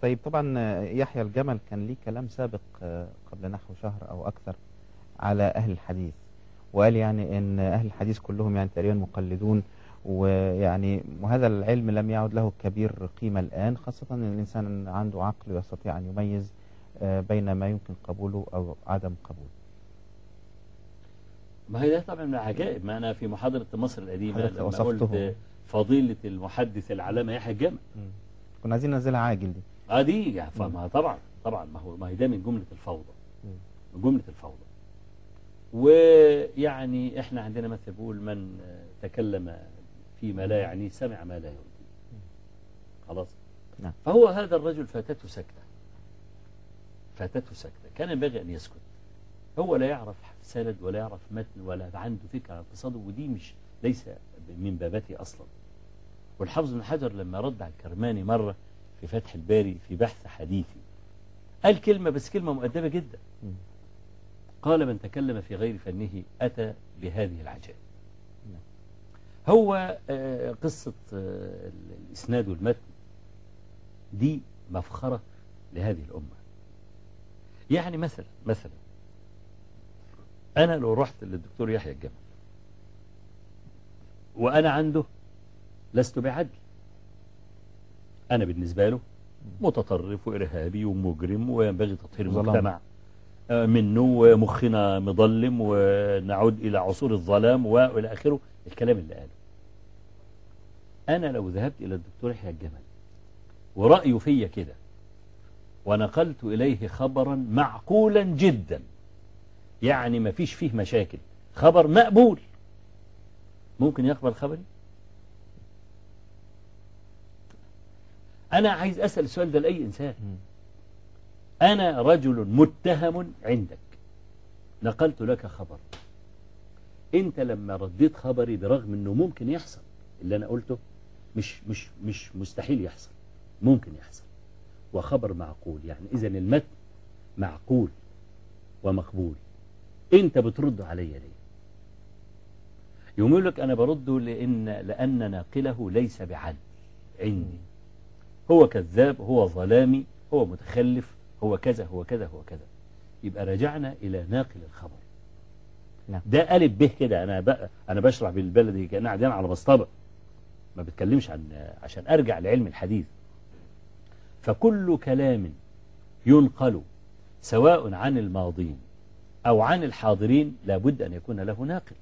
طيب طبعا يحيى الجمل كان ليه كلام سابق قبل نحو شهر أو أكثر على أهل الحديث، وقال يعني إن أهل الحديث كلهم يعني تقريبا مقلدون، ويعني وهذا العلم لم يعد له كبير قيمة الآن، خاصة أن الإنسان عنده عقل ويستطيع أن يميز بين ما يمكن قبوله أو عدم قبوله. ما هي ده طبعا من العجائب. ما أنا في محاضرة مصر القديمة لما قلت فضيلة المحدث العلامة يحيى الجمل، كنا عايزين ننزلها عاجل دي. دي يعني فما طبعا ما هي ده من جملة الفوضى، من جملة الفوضى. ويعني احنا عندنا مثل بيقول من تكلم فيما لا يعنيه سمع ما لا يرضيه. خلاص. نعم. فهو هذا الرجل فاتته سكتة، كان ينبغي أن يسكت. هو لا يعرف سند ولا يعرف متن ولا عنده فكرة عن اقتصاده، ودي ليس من بابته أصلا. والحافظ بن حجر لما رد على الكرماني مرة في فتح الباري في بحث حديثي قال كلمة، بس كلمة مؤدبة جدا. قال من تكلم في غير فنه أتى بهذه العجائب. هو قصة الإسناد والمتن دي مفخرة لهذه الأمة. يعني مثلا أنا لو رحت للدكتور يحيى الجمل وأنا عنده لست بعدل، أنا بالنسبة له متطرف وإرهابي ومجرم وينبغي تطهير المجتمع منه ومخنا مظلم ونعود إلى عصور الظلام وإلى آخره الكلام اللي قاله. أنا لو ذهبت إلى الدكتور يحيى الجمل ورأيه فيا كده ونقلت إليه خبرا معقولا جدا، يعني ما فيش فيه مشاكل، خبر مقبول، ممكن يقبل خبري؟ أنا عايز أسأل السؤال ده لأي إنسان. أنا رجل متهم عندك، نقلت لك خبر، أنت لما رديت خبري برغم أنه ممكن يحصل اللي أنا قلته، مش مستحيل يحصل، ممكن يحصل، وخبر معقول، يعني إذن المتن معقول ومقبول، أنت بترد علي ليه؟ يقول لك أنا برده لأن ناقله ليس بعدل عندي، هو كذاب، هو ظلامي، هو متخلف، هو كذا هو كذا هو كذا. يبقى رجعنا إلى ناقل الخبر. ده ألف به كده. أنا بشرح بالبلدي كأننا قاعدين على مصطبة، ما بتكلمش عشان أرجع لعلم الحديث. فكل كلام ينقل سواء عن الماضين أو عن الحاضرين لابد أن يكون له ناقل.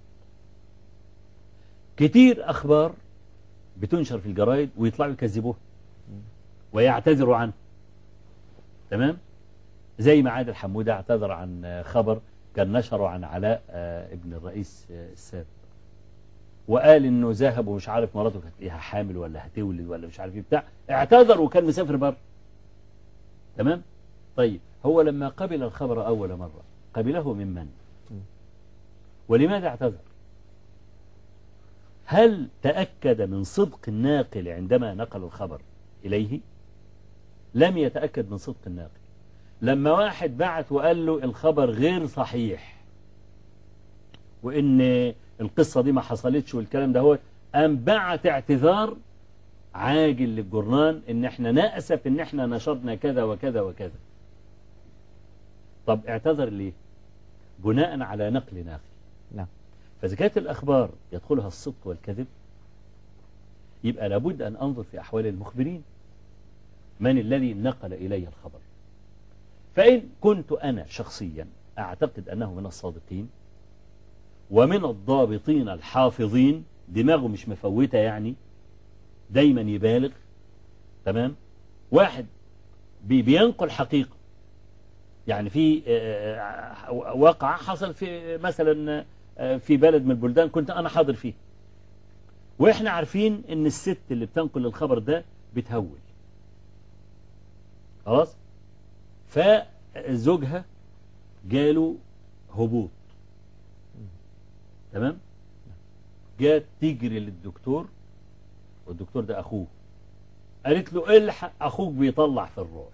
كتير أخبار بتنشر في الجرائد ويطلعوا يكذبوها ويعتذروا عنه، تمام؟ زي ما عادل حمودة اعتذر عن خبر كان نشره عن علاء ابن الرئيس السابق، وقال انه ذهب ومش عارف مراته كانت ايه حامل ولا هتولد ولا مش عارف ايه بتاع، اعتذر وكان مسافر بره، تمام؟ طيب هو لما قبل الخبر اول مرة قبله ممن؟ ولماذا اعتذر؟ هل تأكد من صدق الناقل عندما نقل الخبر إليه؟ لم يتأكد من صدق الناقل. لما واحد بعت وقال له الخبر غير صحيح وإن القصة دي ما حصلتش والكلام ده، هو قام بعت اعتذار عاجل للجرنان إن احنا نأسف إن احنا نشرنا كذا وكذا وكذا. طب اعتذر ليه؟ بناء على نقل ناقل. نعم. فإذا كانت الأخبار يدخلها الصدق والكذب، يبقى لابد أن أنظر في أحوال المخبرين، من الذي نقل إلي الخبر. فإن كنت أنا شخصيا أعتقد أنه من الصادقين ومن الضابطين الحافظين، دماغه مش مفوتة يعني دايما يبالغ، تمام؟ واحد بينقل حقيقة، يعني في واقعة حصل في مثلا في بلد من البلدان كنت أنا حاضر فيه، وإحنا عارفين إن الست اللي بتنقل الخبر ده بتهول، خلاص؟ فزوجها جاله هبوط، تمام؟ جات تجري للدكتور، والدكتور ده أخوه، قالت له الحق أخوك بيطلع في الروح،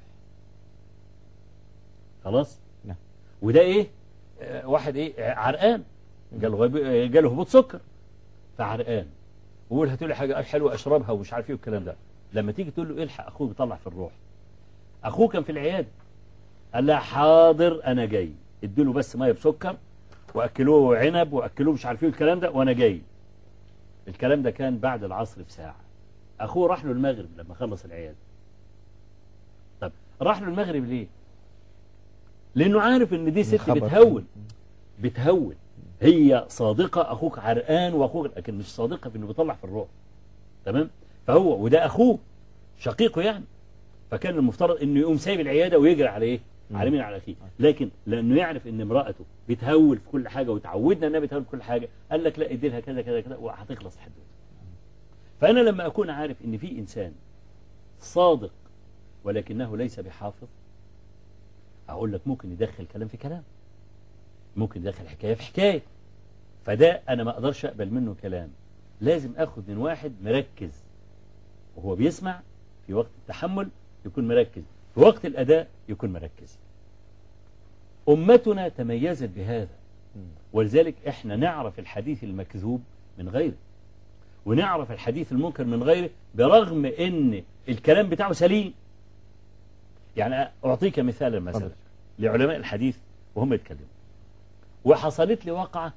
خلاص؟ نعم. وده إيه؟ واحد إيه؟ عرقان، جاله هبوط سكر فعرقان، ويقول هاتوا لي حاجة حلوة أشربها ومش عارف إيه والكلام ده. لما تيجي تقول له الحق أخوك بيطلع في الروح، اخوه كان في العياده، قال لها حاضر انا جاي، اديله بس ميه بسكر واكلوه عنب واكلوه مش عارف ايه الكلام ده وانا جاي. الكلام ده كان بعد العصر بساعه. اخوه راح له المغرب لما خلص العياده. طب راح له المغرب ليه؟ لانه عارف ان دي ست بتهول. هي صادقه، اخوك عرقان واخوك، لكن مش صادقه في انه بيطلع في الروح. تمام؟ فهو وده اخوه شقيقه يعني، فكان المفترض انه يقوم سايب العياده ويجري على ايه؟ على مين؟ على اخيه. لكن لانه يعرف ان امراته بتهول في كل حاجه وتعودنا انها بتهول في كل حاجه، قال لك لا ادي لها كذا كذا كذا وهتخلص الحدوته. فانا لما اكون عارف ان في انسان صادق ولكنه ليس بحافظ، اقول لك ممكن يدخل كلام في كلام، ممكن يدخل حكايه في حكايه، فده انا ما اقدرش اقبل منه كلام. لازم اخد من واحد مركز وهو بيسمع، في وقت التحمل يكون مركز، في وقت الاداء يكون مركز. امتنا تميزت بهذا، ولذلك احنا نعرف الحديث المكذوب من غيره، ونعرف الحديث المنكر من غيره، برغم ان الكلام بتاعه سليم. يعني اعطيك مثالا مثلا لعلماء الحديث وهم يتكلموا. وحصلت لي واقعة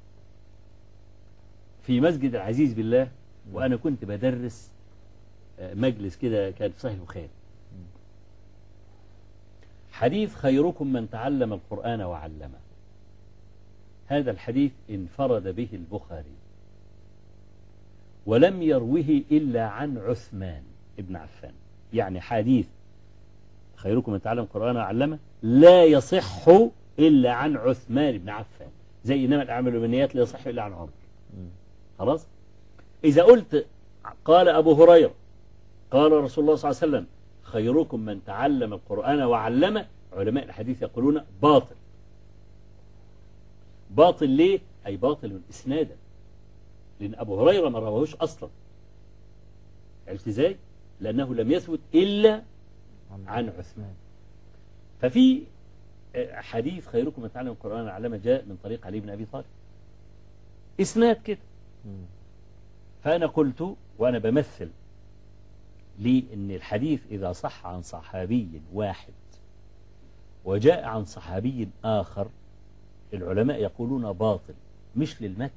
في مسجد العزيز بالله، وأنا كنت بدرس مجلس كده كان في صحيح البخاري. حديث خيركم من تعلم القرآن وعلمه. هذا الحديث انفرد به البخاري ولم يروه إلا عن عثمان ابن عفان. يعني حديث خيركم من تعلم القرآن وعلمه لا يصح إلا عن عثمان بن عفان، زي إنما الأعمال بالنيات لا يصح إلا عن عمر. خلاص؟ إذا قلت قال أبو هريرة قال رسول الله صلى الله عليه وسلم خيركم من تعلم القرآن وعلمه، علماء الحديث يقولون باطل. باطل ليه؟ أي باطل إسنادا، لأن أبو هريرة ما رواهوش أصلا. عرفت إزاي؟ لأنه لم يثبت إلا عن عثمان. ففي حديث خيركم من تعلم القرآن وعلمه جاء من طريق علي بن أبي طالب، إسناد كده. فأنا قلت وأنا بمثل لي أن الحديث إذا صح عن صحابي واحد وجاء عن صحابي آخر، العلماء يقولون باطل، مش للمتن،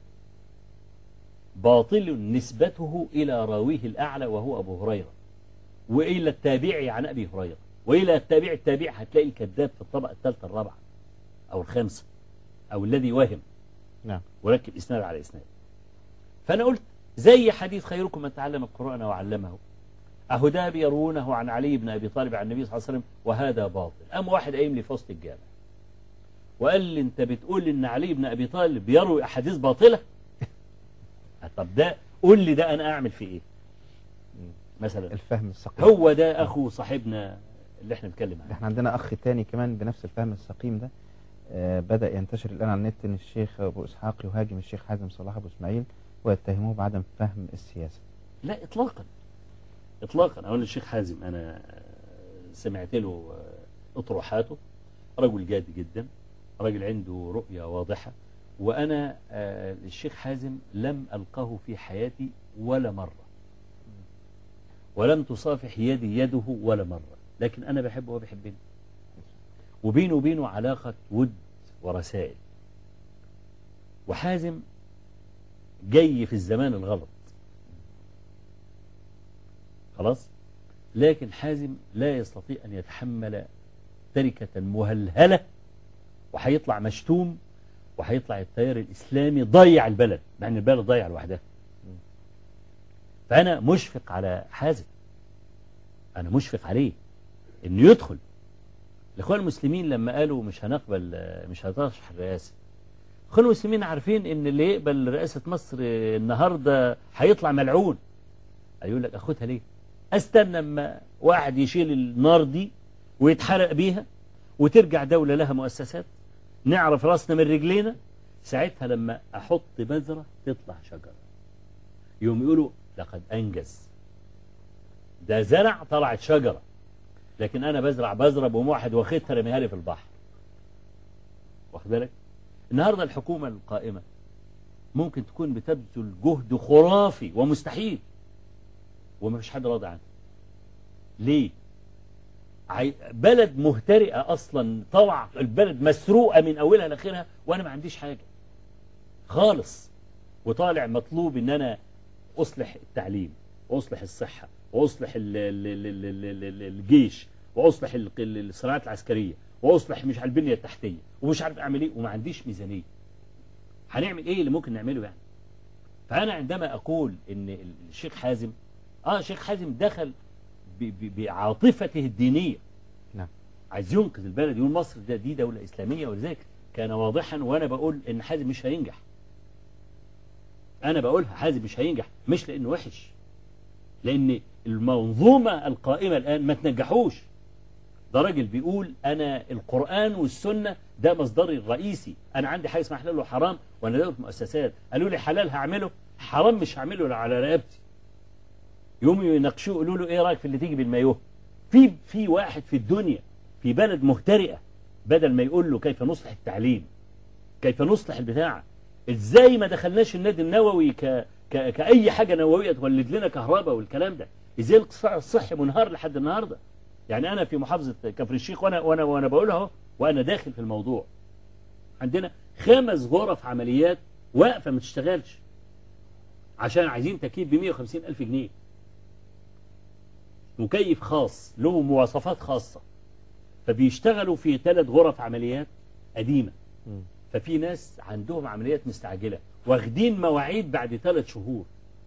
باطل نسبته إلى راويه الأعلى وهو أبو هريرة، وإلى التابعي عن أبي هريرة، وإلى التابع هتلاقي الكذاب في الطبقة الثالثة الرابعة أو الخامسة، أو الذي وهم وركب إسناد على إسناد. فأنا قلت زي حديث خيركم من تعلم القرآن وعلمه، أهو ده بيرونه عن علي بن أبي طالب عن النبي صلى الله عليه وسلم وهذا باطل. أما واحد قايم لي في وسط الجامع وقال لي أنت بتقول إن علي بن أبي طالب بيروي أحاديث باطلة؟ طب ده قول لي ده أنا أعمل فيه إيه؟ مثلا الفهم السقيم. هو ده أخو صاحبنا اللي احنا بنتكلم عنه. احنا عندنا أخ تاني كمان بنفس الفهم السقيم ده، بدأ ينتشر الآن على النت إن الشيخ أبو إسحاق يهاجم الشيخ حازم صلاح أبو إسماعيل ويتهموه بعدم فهم السياسة. لا إطلاقا إطلاقا. أولا الشيخ حازم أنا سمعت له أطروحاته، رجل جاد جدا، رجل عنده رؤية واضحة. وأنا الشيخ حازم لم ألقاه في حياتي ولا مرة، ولم تصافح يدي يده ولا مرة، لكن أنا بحبه وهو بيحبني، وبينه وبينه علاقة ود ورسائل. وحازم جاي في الزمان الغلط خلاص، لكن حازم لا يستطيع أن يتحمل تركة مهلهلة، وهيطلع مشتوم، وهيطلع التيار الإسلامي ضيع البلد، مع أن البلد ضيع لوحدها. فأنا مشفق على حازم، أنا مشفق عليه إنه يدخل. الإخوان المسلمين لما قالوا مش هنقبل، مش هترشح الرئاسة، الإخوان المسلمين عارفين إن اللي يقبل رئاسة مصر النهاردة هيطلع ملعون. هيقول لك أخدها ليه؟ أستنى أما واحد يشيل النار دي ويتحرق بيها وترجع دولة لها مؤسسات نعرف راسنا من رجلينا، ساعتها لما أحط بذرة تطلع شجرة. يوم يقولوا لقد أنجز، ده زرع طلعت شجرة، لكن أنا بزرع بذرة بقوم واحد واخدها رميها لي في البحر. واخد بالك؟ النهاردة الحكومة القائمة ممكن تكون بتبذل جهد خرافي ومستحيل وما فيش حد راضي عنه. ليه؟ بلد مهترئة أصلا، طبعا البلد مسروقة من أولها لآخرها، وأنا ما عنديش حاجة خالص، وطالع مطلوب إن أنا أصلح التعليم وأصلح الصحة وأصلح الجيش وأصلح الصناعات العسكرية وأصلح مش على البنية التحتية ومش عارف أعمل إيه، وما عنديش ميزانية. هنعمل إيه اللي ممكن نعمله يعني؟ فأنا عندما أقول إن الشيخ حازم الشيخ حازم دخل بعاطفته الدينية، نعم، عايز ينقذ البلد، يقول مصر دي دولة إسلامية، ولذلك كان واضحا. وأنا بقول إن حازم مش هينجح، أنا بقولها حازم مش هينجح، مش لأنه وحش، لأن المنظومة القائمة الآن ما تنجحوش. ده راجل بيقول أنا القرآن والسنة ده مصدري الرئيسي، أنا عندي حاجة اسمها حلال وحرام، وأنا دولة مؤسسات، قالوا لي حلال هعمله، حرام مش هعمله على رقبتي. يوم يناقشوه يقولوا له إيه رأيك في اللي تيجي بالمايوه؟ في واحد في الدنيا في بلد مهترئة، بدل ما يقول له كيف نصلح التعليم، كيف نصلح البتاع، ازاي ما دخلناش النادي النووي كأي حاجة نووية تولد لنا كهرباء والكلام ده، ازاي القطاع الصحي منهار لحد النهاردة. يعني أنا في محافظة كفر الشيخ وأنا بقولها اهو، وأنا داخل في الموضوع، عندنا 5 غرف عمليات واقفة ما تشتغلش عشان عايزين تكييف ب150,000 جنيه، مكيف خاص له مواصفات خاصة، فبيشتغلوا في 3 غرف عمليات قديمة. ففي ناس عندهم عمليات مستعجلة واخدين مواعيد بعد 3 شهور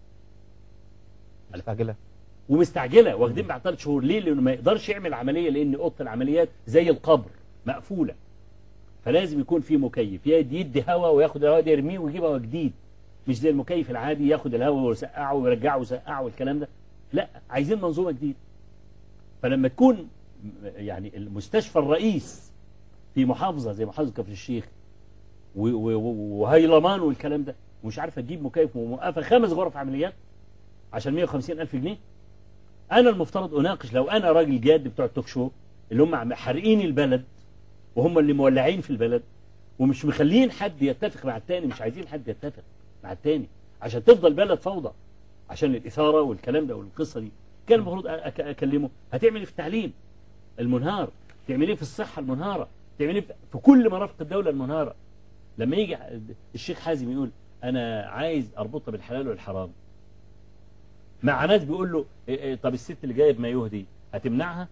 ومستعجلة واخدين بعد 3 شهور. ليه؟ لأنه ما يقدرش يعمل عملية، لأن أوضة العمليات زي القبر مقفولة، فلازم يكون في مكيف يدي هواء وياخد الهواء ده يرميه ويجيب هواء جديد، مش زي المكيف العادي ياخد الهواء ويسقعه ويرجعه ويسقعه والكلام ده. لا، عايزين منظومة جديدة. فلما تكون يعني المستشفى الرئيس في محافظة زي محافظة كفر الشيخ وهيلمان والكلام ده، ومش عارفة تجيب مكيف وموقفة 5 غرف عمليات عشان 150,000 جنيه، أنا المفترض أناقش. لو أنا راجل جاد بتوع التوك شو اللي هم حارقين البلد وهم اللي مولعين في البلد ومش مخلين حد يتفق مع التاني، مش عايزين حد يتفق مع التاني عشان تفضل بلد فوضى، عشان الإثارة والكلام ده والقصة دي، كان المفروض أكلمه هتعمل ايه في التعليم المنهار، تعمل ايه في الصحة المنهارة، تعمل ايه في كل مرافق الدولة المنهارة. لما يجي الشيخ حازم يقول أنا عايز أربطها بالحلال والحرام، مع ناس بيقول له طب الست اللي جايه بمايوه دي هتمنعها؟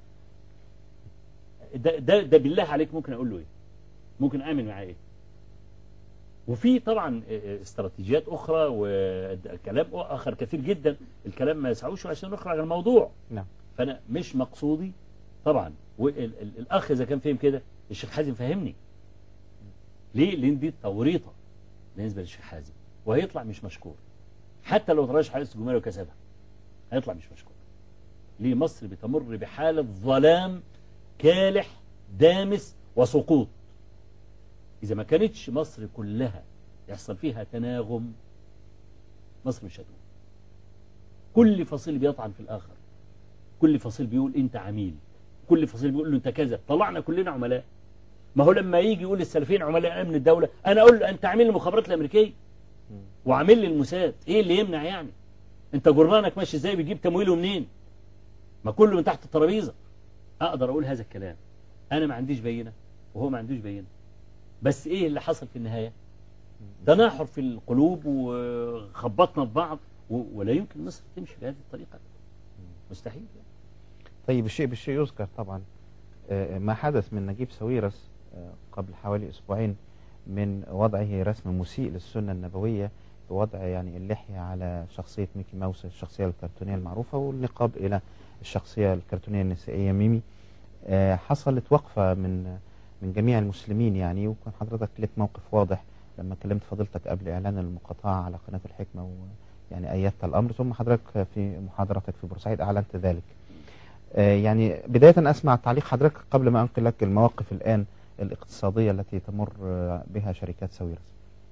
ده بالله عليك ممكن أقول له إيه؟ ممكن أعمل معاه إيه؟ وفي طبعا استراتيجيات أخرى وكلام آخر كثير جدا، الكلام ما يسعوش عشان نخرج عن الموضوع. نعم. فأنا مش مقصودي طبعا، والأخ إذا كان فهم كده، الشيخ حازم فهمني ليه؟ لأن دي توريطة بالنسبة للشيخ حازم، وهيطلع مش مشكور حتى لو ترشح رئيس الجمهورية وكسبها، هيطلع مش مشكور. ليه؟ مصر بتمر بحالة ظلام كالح دامس وسقوط. إذا ما كانتش مصر كلها يحصل فيها تناغم، مصر مش هتقوم. كل فصيل بيطعن في الآخر، كل فصيل بيقول أنت عميل، كل فصيل بيقول له أنت كذا، طلعنا كلنا عملاء. ما هو لما يجي يقول السلفيين عملاء أمن الدولة، أنا أقول له أنت عميل المخابرات الأمريكية وعامل لي الموساد، إيه اللي يمنع يعني؟ أنت جرانك ماشي إزاي، بيجيب تمويله منين؟ ما كله من تحت الترابيزة. أقدر أقول هذا الكلام، أنا ما عنديش بينة وهو ما عندوش بينة، بس إيه اللي حصل في النهاية؟ تناحر في القلوب وخبطنا في بعض، ولا يمكن مصر تمشي بهذه الطريقة، مستحيل. طيب الشيء بالشيء يذكر طبعا ما حدث من نجيب ساويرس قبل حوالي أسبوعين من وضعه رسم مسيء للسنة النبوية بوضع يعني اللحية على شخصية ميكي ماوس الشخصية الكرتونية المعروفة، والنقاب إلى الشخصية الكرتونية النسائية ميمي. حصلت وقفة من جميع المسلمين يعني، وكان حضرتك لك موقف واضح لما كلمت فضيلتك قبل إعلان المقاطعة على قناة الحكمة، ويعني أيدت الأمر، ثم حضرتك في محاضرتك في بورسعيد أعلنت ذلك. يعني بداية أسمع تعليق حضرتك قبل ما أنقل لك المواقف الآن الاقتصادية التي تمر بها شركات ساويرس.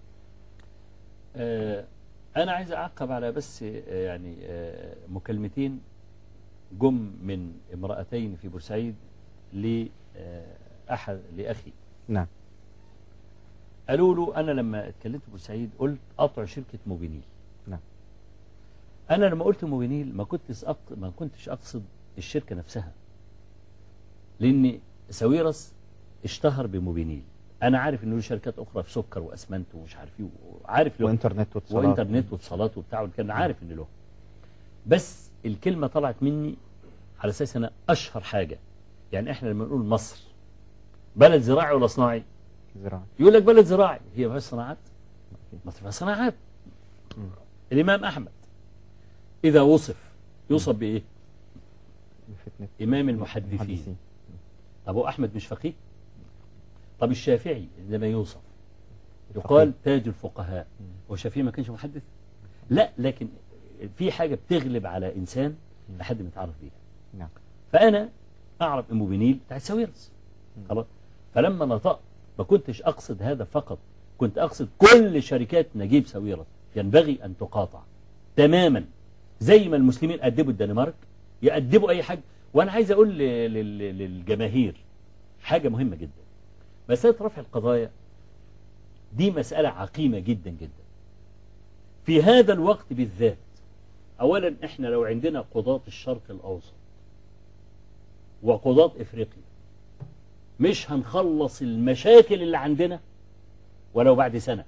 أنا عايز أعقب على بس يعني مكالمتين جم من امرأتين في بورسعيد لأخي. نعم. قالوا له أنا لما اتكلمت في بورسعيد قلت قطع شركة موبينيل. نعم. أنا لما قلت موبينيل ما كنتش أقصد الشركة نفسها، لأن ساويرس اشتهر بموبينيل. أنا عارف إنه له شركات أخرى في سكر وأسمنت ومش عارف إيه، وعارف له وإنترنت واتصالات. وبتاع، والكلام عارف إن له. بس الكلمة طلعت مني على أساس أنا أشهر حاجة. يعني إحنا لما نقول مصر بلد زراعي ولا صناعي؟ زراعي. يقول لك بلد زراعي. هي ما فيهاش صناعات؟ مصر فيها صناعات. الإمام أحمد إذا وصف يوصف بإيه؟ إمام المحدثين. طب هو أحمد مش فقيه؟ طب الشافعي لما يوصف يقال تاج الفقهاء. والشافعي ما كانش محدث؟ لا، لكن في حاجة بتغلب على إنسان لحد ما يتعرف بيها. نعم. فأنا أعرف إموبينيل بتاع ساويرس خلاص. فلما نطقت ما كنتش أقصد هذا فقط، كنت أقصد كل شركات نجيب ساويرس ينبغي أن تقاطع تماما، زي ما المسلمين أدبوا الدنمارك يأدبوا أي حاجة. وأنا عايز أقول للجماهير حاجة مهمة جدا. مسألة رفع القضايا دي مسألة عقيمة جدا جدا في هذا الوقت بالذات. أولا إحنا لو عندنا قضاة الشرق الأوسط وقضاة إفريقيا مش هنخلص المشاكل اللي عندنا ولو بعد سنة.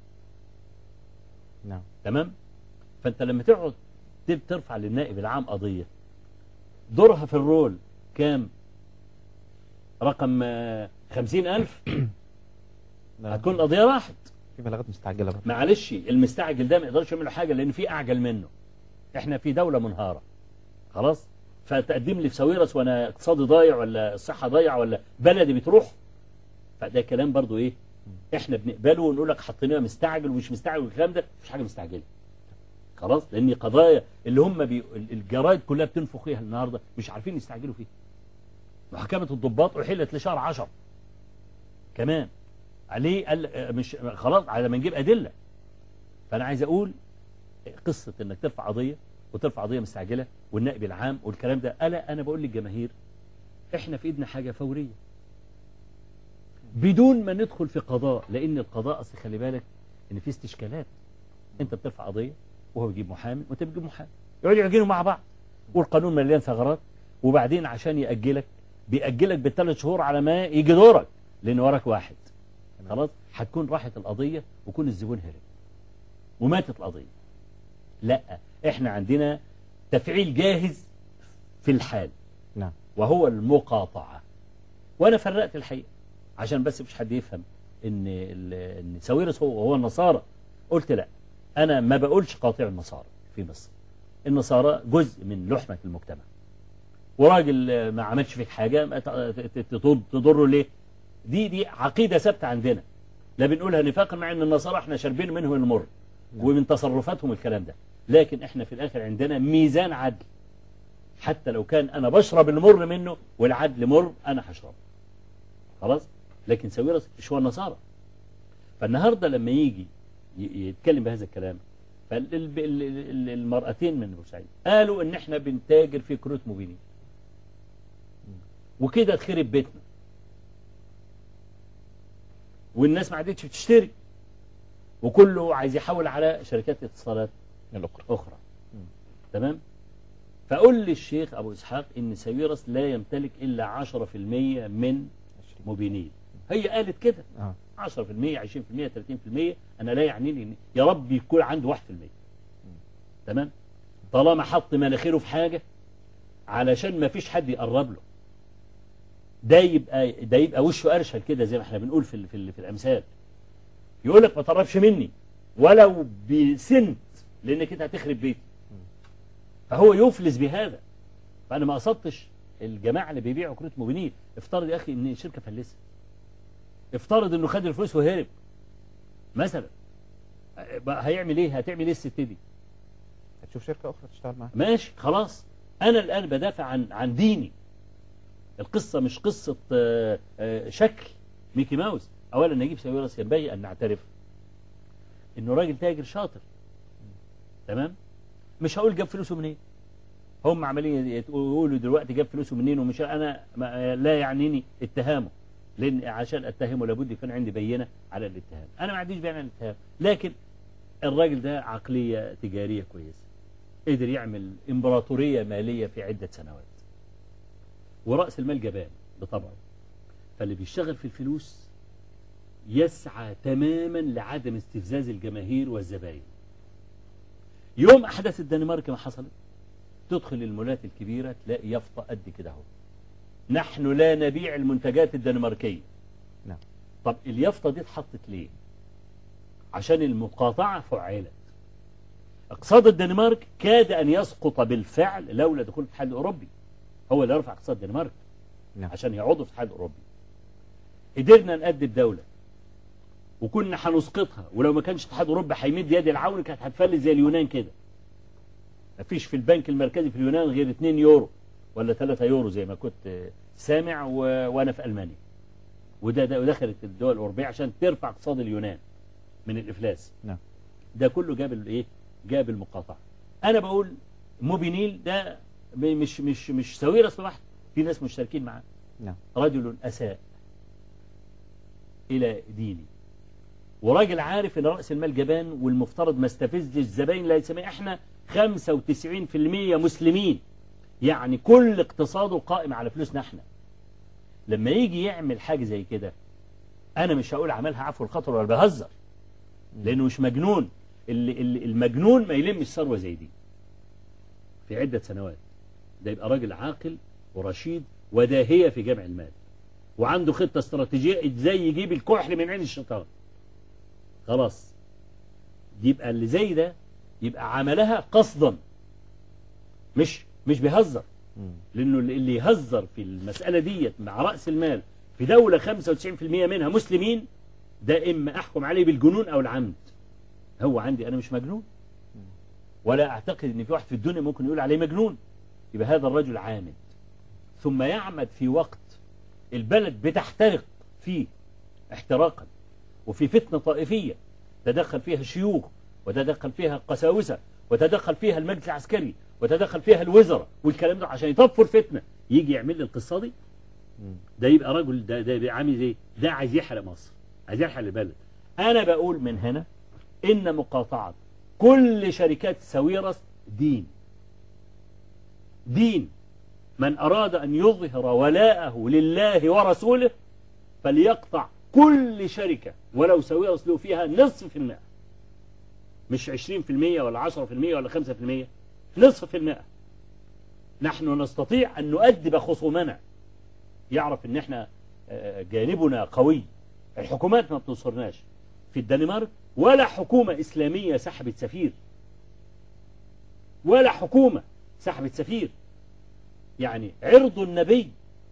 نعم. تمام. فأنت لما تقعد ترفع للنائب العام قضية دورها في الرول كام؟ رقم 50,000 هتكون القضية راحت. في بلاغات مستعجلة برضه. معلش المستعجل ده ما يقدرش يعمل حاجة لأن في أعجل منه. إحنا في دولة منهارة خلاص. فتقدم لي في ساويرس وأنا اقتصادي ضايع ولا الصحة ضايع ولا بلدي بتروح، فده كلام برضو إيه إحنا بنقبله ونقول لك حطيناه مستعجل ومش مستعجل والكلام ده مش حاجة مستعجلة خلاص. لأن قضايا اللي هم الجرايد كلها بتنفخ فيها النهاردة مش عارفين يستعجلوا فيها. محاكمة الضباط أحيلت لشهر 10 كمان عليه قال مش خلاص على ما نجيب أدلة. فأنا عايز أقول قصة إنك ترفع قضية وترفع قضية مستعجلة والنائب العام والكلام ده. أنا بقول للجماهير إحنا في إيدنا حاجة فورية بدون ما ندخل في قضاء. لأن القضاء أصل خلي بالك إن في استشكالات. أنت بترفع قضية وهو بيجيب محامي وأنت بتجيب محامي يقعدوا يعجنوا مع بعض والقانون مليان ثغرات. وبعدين عشان يأجلك بيأجلك ب3 شهور على ما يجي دورك لأن وراك واحد خلاص. هتكون راحت القضية وكون الزبون هرب وماتت القضية. لا، احنا عندنا تفعيل جاهز في الحال. نعم. وهو المقاطعة. وانا فرقت الحقيقة عشان بس مش حد يفهم ان ساويرس هو النصارى. قلت لا، انا ما بقولش قاطع النصارى في مصر. النصارى جزء من لحمة المجتمع وراجل ما عملش فيك حاجة تضره ليه؟ دي عقيدة ثابتة عندنا لا بنقولها نفاقا، مع ان النصارى احنا شاربين منهم المر ومن تصرفاتهم الكلام ده. لكن احنا في الاخر عندنا ميزان عدل. حتى لو كان انا بشرب المر منه والعدل مر انا هشربه خلاص. لكن ساويرس مش هو النصارى. فالنهارده لما يجي يتكلم بهذا الكلام فالمرأتين من بورسعيد قالوا ان احنا بنتاجر في كروت موبينيل وكده تخرب بيتنا والناس ما عادتش بتشتري وكله عايز يحول على شركات اتصالات أخرى. تمام. فقول للشيخ أبو إسحاق إن ساويرس لا يمتلك إلا 10% من موبينيل. هي قالت كده 10%، 20%، 30%. أنا لا يعنيني يا رب يكون عنده 1%. تمام. طالما حط مناخيره في حاجة علشان ما فيش حد يقرب له، ده يبقى وشه أرشل كده زي ما احنا بنقول في الأمثال. يقول لك ما تقربش مني ولو بسنت لأنك انت هتخرب بيتي. فهو يفلس بهذا. فأنا ما قصدتش الجماعة اللي بيبيعوا كروت موبينيل. افترض يا أخي إن الشركة فلست، افترض إنه خد الفلوس وهرب مثلا، هيعمل إيه؟ هتعمل إيه الست دي؟ هتشوف شركة أخرى تشتغل معها. ماشي خلاص. أنا الآن بدافع عن ديني. القصة مش قصة شكل ميكي ماوس. أولا نجيب ساويرس ينبغي أن نعترف إنه راجل تاجر شاطر. تمام. مش هقول جاب فلوسه منين. هم عمالين يقولوا دلوقتي جاب فلوسه منين ومش أنا لا يعنيني اتهامه، لأن عشان اتهمه لابد يكون عندي بينة على الاتهام. أنا ما عنديش بينة على الاتهام، لكن الراجل ده عقلية تجارية كويسة، قدر يعمل إمبراطورية مالية في عدة سنوات ورأس المال جبان بطبعه. فاللي بيشتغل في الفلوس يسعى تماما لعدم استفزاز الجماهير والزبائن. يوم أحداث الدنمارك ما حصلت، تدخل المولات الكبيرة تلاقي يافطة قد كده اهو: نحن لا نبيع المنتجات الدنماركية. نعم. طب اليافطة دي اتحطت ليه؟ عشان المقاطعة فعلت. اقتصاد الدنمارك كاد أن يسقط بالفعل لولا دخول الاتحاد الأوروبي. هو اللي رفع اقتصاد الدنمارك. نعم. عشان يعودوا في الاتحاد الأوروبي. قدرنا نقدم دولة وكنا هنسقطها، ولو ما كانش الاتحاد الأوروبي هيمد يد العون كانت هتفلت زي اليونان كده. مفيش في البنك المركزي في اليونان غير 2 يورو ولا 3 يورو زي ما كنت سامع وأنا في ألمانيا. ودخلت الدول الأوروبية عشان ترفع اقتصاد اليونان من الإفلاس. نعم. ده كله جاب الايه؟ جاب المقاطعة. أنا بقول موبينيل ده مش ساويرس لوحده، في ناس مشتركين معاه. نعم. رجل أساء إلى ديني، وراجل عارف ان رأس المال جبان والمفترض ما استفزش الزباين. لا يسمي احنا 95% مسلمين، يعني كل اقتصاده قائم على فلوسنا احنا. لما يجي يعمل حاجة زي كده انا مش هقول عملها عفو الخطر ولا بهزر، لانه مش مجنون. المجنون ما يلمش ثروة زي دي في عدة سنوات. ده يبقى راجل عاقل ورشيد وداهية في جمع المال، وعنده خطة استراتيجية ازاي يجيب الكحل من عين الشيطان. خلاص، يبقى اللي زي ده يبقى عملها قصدا، مش بيهزر. لانه اللي يهزر في المسألة ديت مع رأس المال في دولة 95% منها مسلمين، ده اما احكم عليه بالجنون او العمد. هو عندي انا مش مجنون، ولا اعتقد ان في واحد في الدنيا ممكن يقول عليه مجنون. يبقى هذا الرجل عامد، ثم يعمد في وقت البلد بتحترق فيه احتراقا، وفي فتنة طائفية تدخل فيها شيوخ، وتدخل فيها قساوسة، وتدخل فيها المجلس العسكري، وتدخل فيها الوزراء والكلام ده عشان يطفوا الفتنة. يجي يعمل لي القصة دي؟ ده يبقى رجل ده عامل زي ده عايز يحرق مصر، عايز يحرق البلد. أنا بقول من هنا إن مقاطعة كل شركات ساويرس دين. من أراد أن يظهر ولاءه لله ورسوله فليقطع كل شركة ولو ساويرس له فيها 0.5%، مش 20% ولا 10% ولا 5%، 0.5%. نحن نستطيع أن نؤدب خصومنا، يعرف أن احنا جانبنا قوي. الحكومات ما بتنصرناش. في الدنمارك ولا حكومة إسلامية سحبت سفير، ولا حكومة سحبت سفير. يعني عرض النبي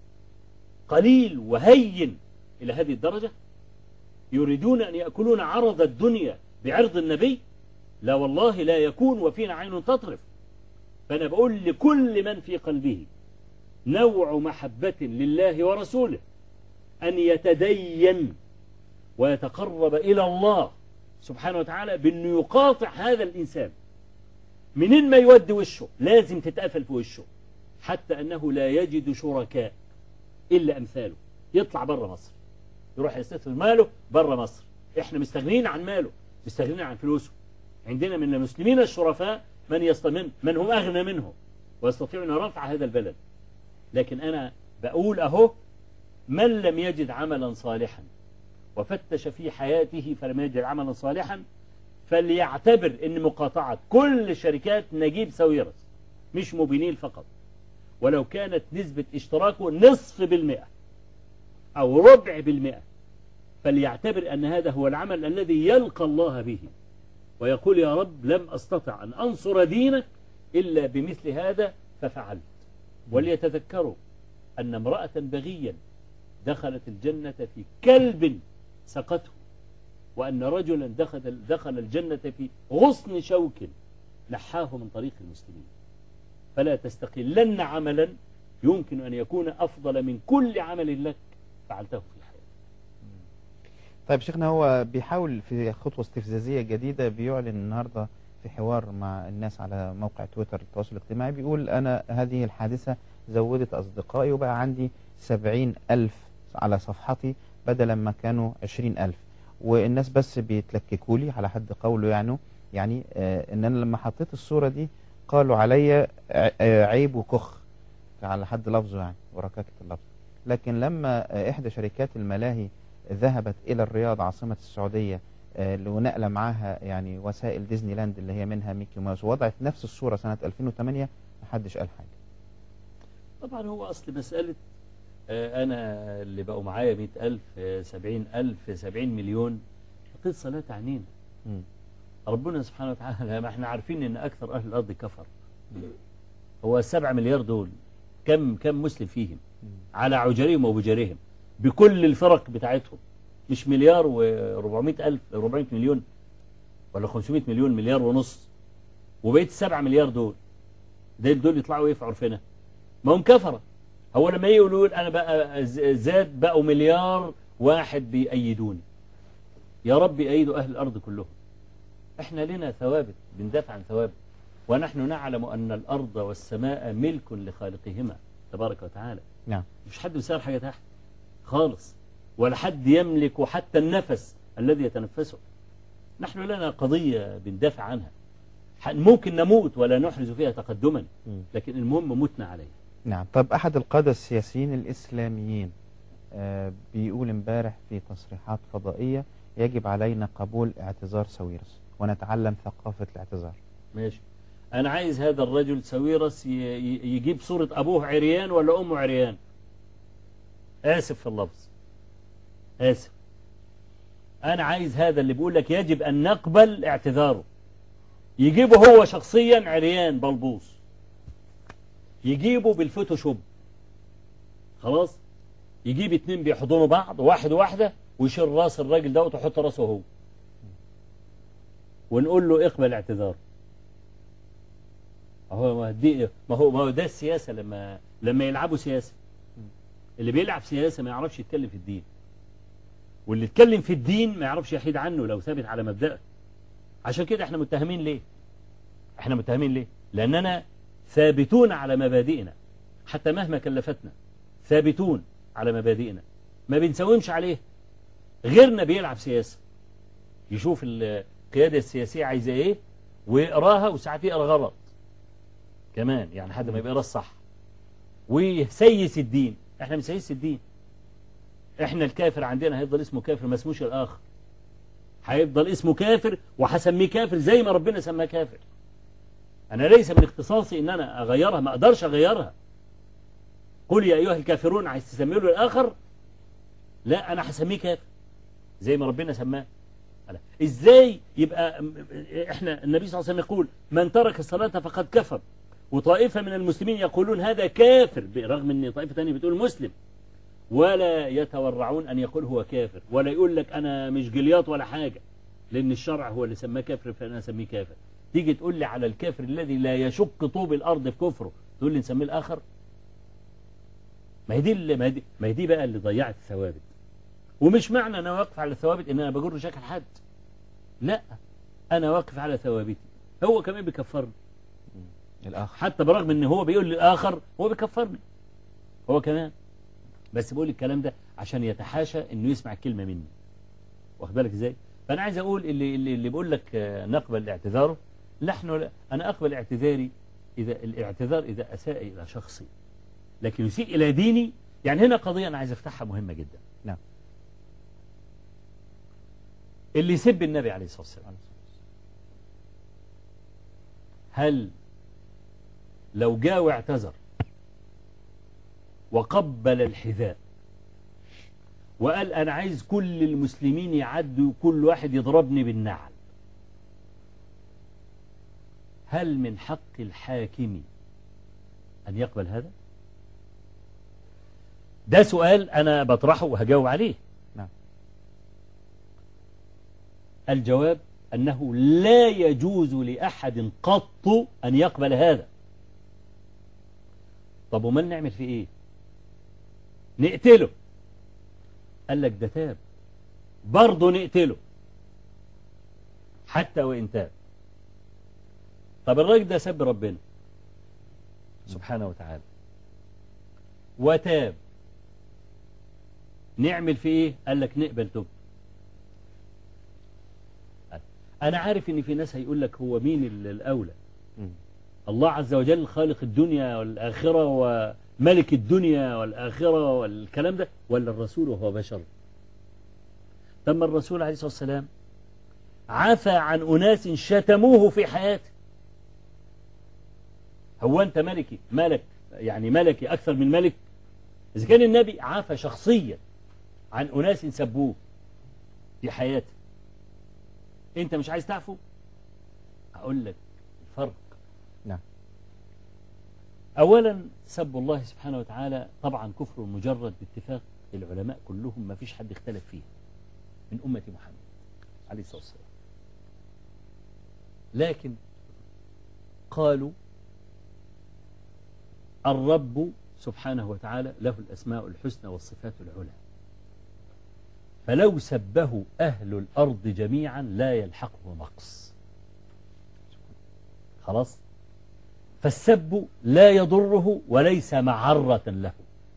قليل وهين إلى هذه الدرجة. يريدون أن يأكلون عرض الدنيا بعرض النبي. لا والله لا يكون وفينا عين تطرف. فأنا بقول لكل من في قلبه نوع محبة لله ورسوله أن يتدين ويتقرب إلى الله سبحانه وتعالى بأنه يقاطع هذا الإنسان. منين ما يود وشه لازم تتقفل في وشه، حتى أنه لا يجد شركاء إلا أمثاله. يطلع بره مصر، يروح يستثمر ماله بره مصر. احنا مستغنين عن ماله، مستغنين عن فلوسه. عندنا من المسلمين الشرفاء من هم أغنى منه ويستطيعون رفع هذا البلد. لكن أنا بقول أهو، من لم يجد عملا صالحا وفتش في حياته فلم يجد عملا صالحا فليعتبر أن مقاطعة كل شركات نجيب ساويرس مش موبينيل فقط، ولو كانت نسبة اشتراكه 0.5% أو 0.25%، فليعتبر أن هذا هو العمل الذي يلقى الله به ويقول يا رب لم أستطع أن أنصر دينك إلا بمثل هذا ففعلت. وليتذكروا أن امرأة بغيا دخلت الجنة في كلب سقته، وأن رجلا دخل الجنة في غصن شوك نحاه من طريق المسلمين. فلا تستقلن عملا يمكن أن يكون أفضل من كل عمل لك فعلته في حياتك. طيب شيخنا، هو بيحاول في خطوة استفزازية جديدة، بيعلن النهاردة في حوار مع الناس على موقع تويتر التواصل الاجتماعي، بيقول أنا هذه الحادثة زودت أصدقائي وبقى عندي 70,000 على صفحتي بدلا ما كانوا 20,000، والناس بس بيتلككوا لي على حد قوله. يعني ان انا لما حطيت الصورة دي قالوا عليا عيب وكخ على حد لفظه يعني وركاكة اللفظ. لكن لما إحدى شركات الملاهي ذهبت إلى الرياض عاصمة السعودية ونقل معاها يعني وسائل ديزني لاند اللي هي منها ميكي ماوس، ووضعت نفس الصورة سنة 2008، محدش قال حاجة. طبعا هو أصل مسألة أنا اللي بقوا معايا 100,000 70,000 70 مليون قصة لا تعنينا. ربنا سبحانه وتعالى ما احنا عارفين ان اكثر اهل الارض كفر. هو 7 مليار دول كم مسلم فيهم على عجرهم وبجرهم بكل الفرق بتاعتهم؟ مش مليار و400 ألف 400 مليون ولا 500 مليون، مليار ونص. وبقيت 7 مليار دول يطلعوا ايه في عرفنا؟ ما هم كفرة. هو لما يقولوا انا بقى زاد بقوا مليار واحد بيأيدوني، يا رب يأيدوا اهل الارض كلهم. احنا لنا ثوابت بندافع عن ثوابت، ونحن نعلم أن الأرض والسماء ملك لخالقهما تبارك وتعالى. نعم. مش حد يسار حاجة تحت خالص، ولا حد يملك حتى النفس الذي يتنفسه. نحن لنا قضية بندافع عنها، ممكن نموت ولا نحرز فيها تقدما، لكن المهم متنا عليه. نعم. طب أحد القادة السياسيين الإسلاميين بيقول امبارح في تصريحات فضائية يجب علينا قبول اعتذار ساويرس ونتعلم ثقافة الاعتذار. ماشي. أنا عايز هذا الرجل ساويرس يجيب صورة أبوه عريان ولا أمه عريان. آسف في اللفظ، آسف. أنا عايز هذا اللي بيقول لك يجب أن نقبل اعتذاره يجيبه هو شخصيا عريان بلبوص، يجيبه بالفوتوشوب، خلاص، يجيب 2 بيحضنوا بعض، واحد وواحدة، ويشيل راس الراجل ده وتحط راسه هو، ونقول له اقبل اعتذار. ما هو ده السياسة. لما يلعبوا سياسة، اللي بيلعب سياسة ما يعرفش يتكلم في الدين، واللي يتكلم في الدين ما يعرفش يحيد عنه لو ثابت على مبدأه. عشان كده احنا متهمين ليه؟ لأننا ثابتون على مبادئنا حتى مهما كلفتنا، ثابتون على مبادئنا ما بنساومش عليه. غيرنا بيلعب سياسة، يشوف القيادة السياسية عايزة ايه ويقراها، وساعات يقرا غلط كمان، يعني حد ما يبقى الصح، ويسيس الدين. احنا بنسيس الدين. احنا الكافر عندنا هيفضل اسمه كافر، ما اسموش الاخر، هيفضل اسمه كافر وهسميه كافر زي ما ربنا سماه كافر. انا ليس من اختصاصي ان انا اغيرها، ما اقدرش اغيرها. قل يا ايها الكافرون، عايز تسميه له الاخر؟ لا، انا هسميه كافر زي ما ربنا سماه. ازاي يبقى احنا النبي صلى الله عليه وسلم يقول من ترك الصلاة فقد كفر، وطائفة من المسلمين يقولون هذا كافر برغم ان طائفة ثانية بتقول مسلم، ولا يتورعون ان يقول هو كافر، ولا يقول لك انا مش جلياط ولا حاجة، لان الشرع هو اللي سماه كافر فانا اسميه كافر. تيجي تقول لي على الكافر الذي لا يشق طوب الارض في كفره تقول لي نسميه الاخر؟ ما هي دي بقى اللي ضيعت الثوابت. ومش معنى انا واقف على الثوابت ان انا بجر شكل حد، لا، انا واقف على ثوابتي. هو كمان بيكفرني الاخر، حتى برغم ان هو بيقول للاخر هو بيكفرني هو كمان، بس بقول الكلام ده عشان يتحاشى انه يسمع الكلمه مني، واخد بالك ازاي؟ فانا عايز اقول اللي بيقول لك نقبل اعتذاره، انا اقبل اعتذاري الاعتذار اذا اساء الى شخصي، لكن يسيء الى ديني. يعني هنا قضيه انا عايز افتحها مهمه جدا. نعم. اللي يسب النبي عليه الصلاة والسلام، هل لو جاء واعتذر وقبل الحذاء وقال أنا عايز كل المسلمين يعدوا وكل واحد يضربني بالنعل، هل من حق الحاكم أن يقبل هذا؟ ده سؤال أنا بطرحه وهجاوب عليه. نعم. الجواب أنه لا يجوز لأحد قط أن يقبل هذا. طب وما نعمل فيه إيه؟ نقتله. قال لك ده تاب، برضه نقتله حتى وإن تاب. طب الراجل ده سب ربنا سبحانه وتعالى وتاب، نعمل فيه إيه؟ قال لك نقبل توب. أنا عارف إن في ناس هيقول لك هو مين الأولى؟ الله عز وجل خالق الدنيا والآخرة ملك الدنيا والآخرة والكلام ده، ولا الرسول وهو بشر؟ تم الرسول عليه الصلاة والسلام عفى عن أناس شتموه في حياته. هو أنت ملكي ملك يعني ملكي أكثر من ملك؟ إذا كان النبي عفى شخصيا عن أناس سبوه في حياته، أنت مش عايز تعفو؟ أقول لك الفرق. نعم. أولا سب الله سبحانه وتعالى طبعا كفر مجرد باتفاق العلماء كلهم، ما فيش حد اختلف فيه من أمة محمد عليه الصلاة والسلام. لكن قالوا الرب سبحانه وتعالى له الأسماء الحسنى والصفات العلى، فلو سبه أهل الأرض جميعا لا يلحقه نقص. خلاص، فالسب لا يضره وليس معرة له،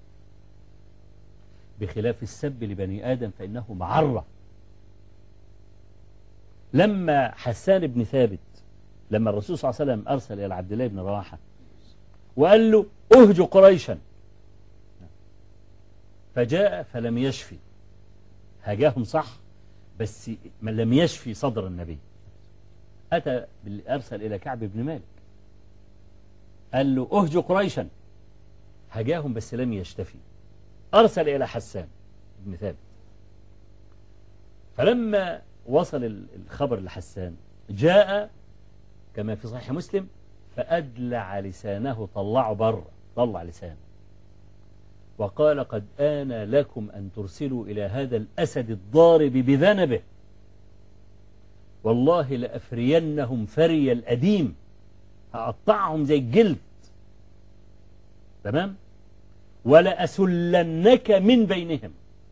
بخلاف السب لبني آدم فإنه معرة. لما حسان بن ثابت، لما الرسول صلى الله عليه وسلم أرسل إلى عبد الله بن رواحة وقال له أهج قريشا، فجاء فلم يشفي، هاجاهم صح بس لم يشفي صدر النبي. أتى أرسل إلى كعب بن مالك قال له أهج قريشا، هاجاهم بس لم يشتفي. أرسل إلى حسان بن ثابت، فلما وصل الخبر لحسان جاء كما في صحيح مسلم فأدلع لسانه، طلعه بره، طلع لسانه وقال قد آن لكم أن ترسلوا إلى هذا الأسد الضارب بذنبه، والله لأفرينهم فري الأديم، هقطعهم زي الجلد، تمام، ولأسلنك من بينهم.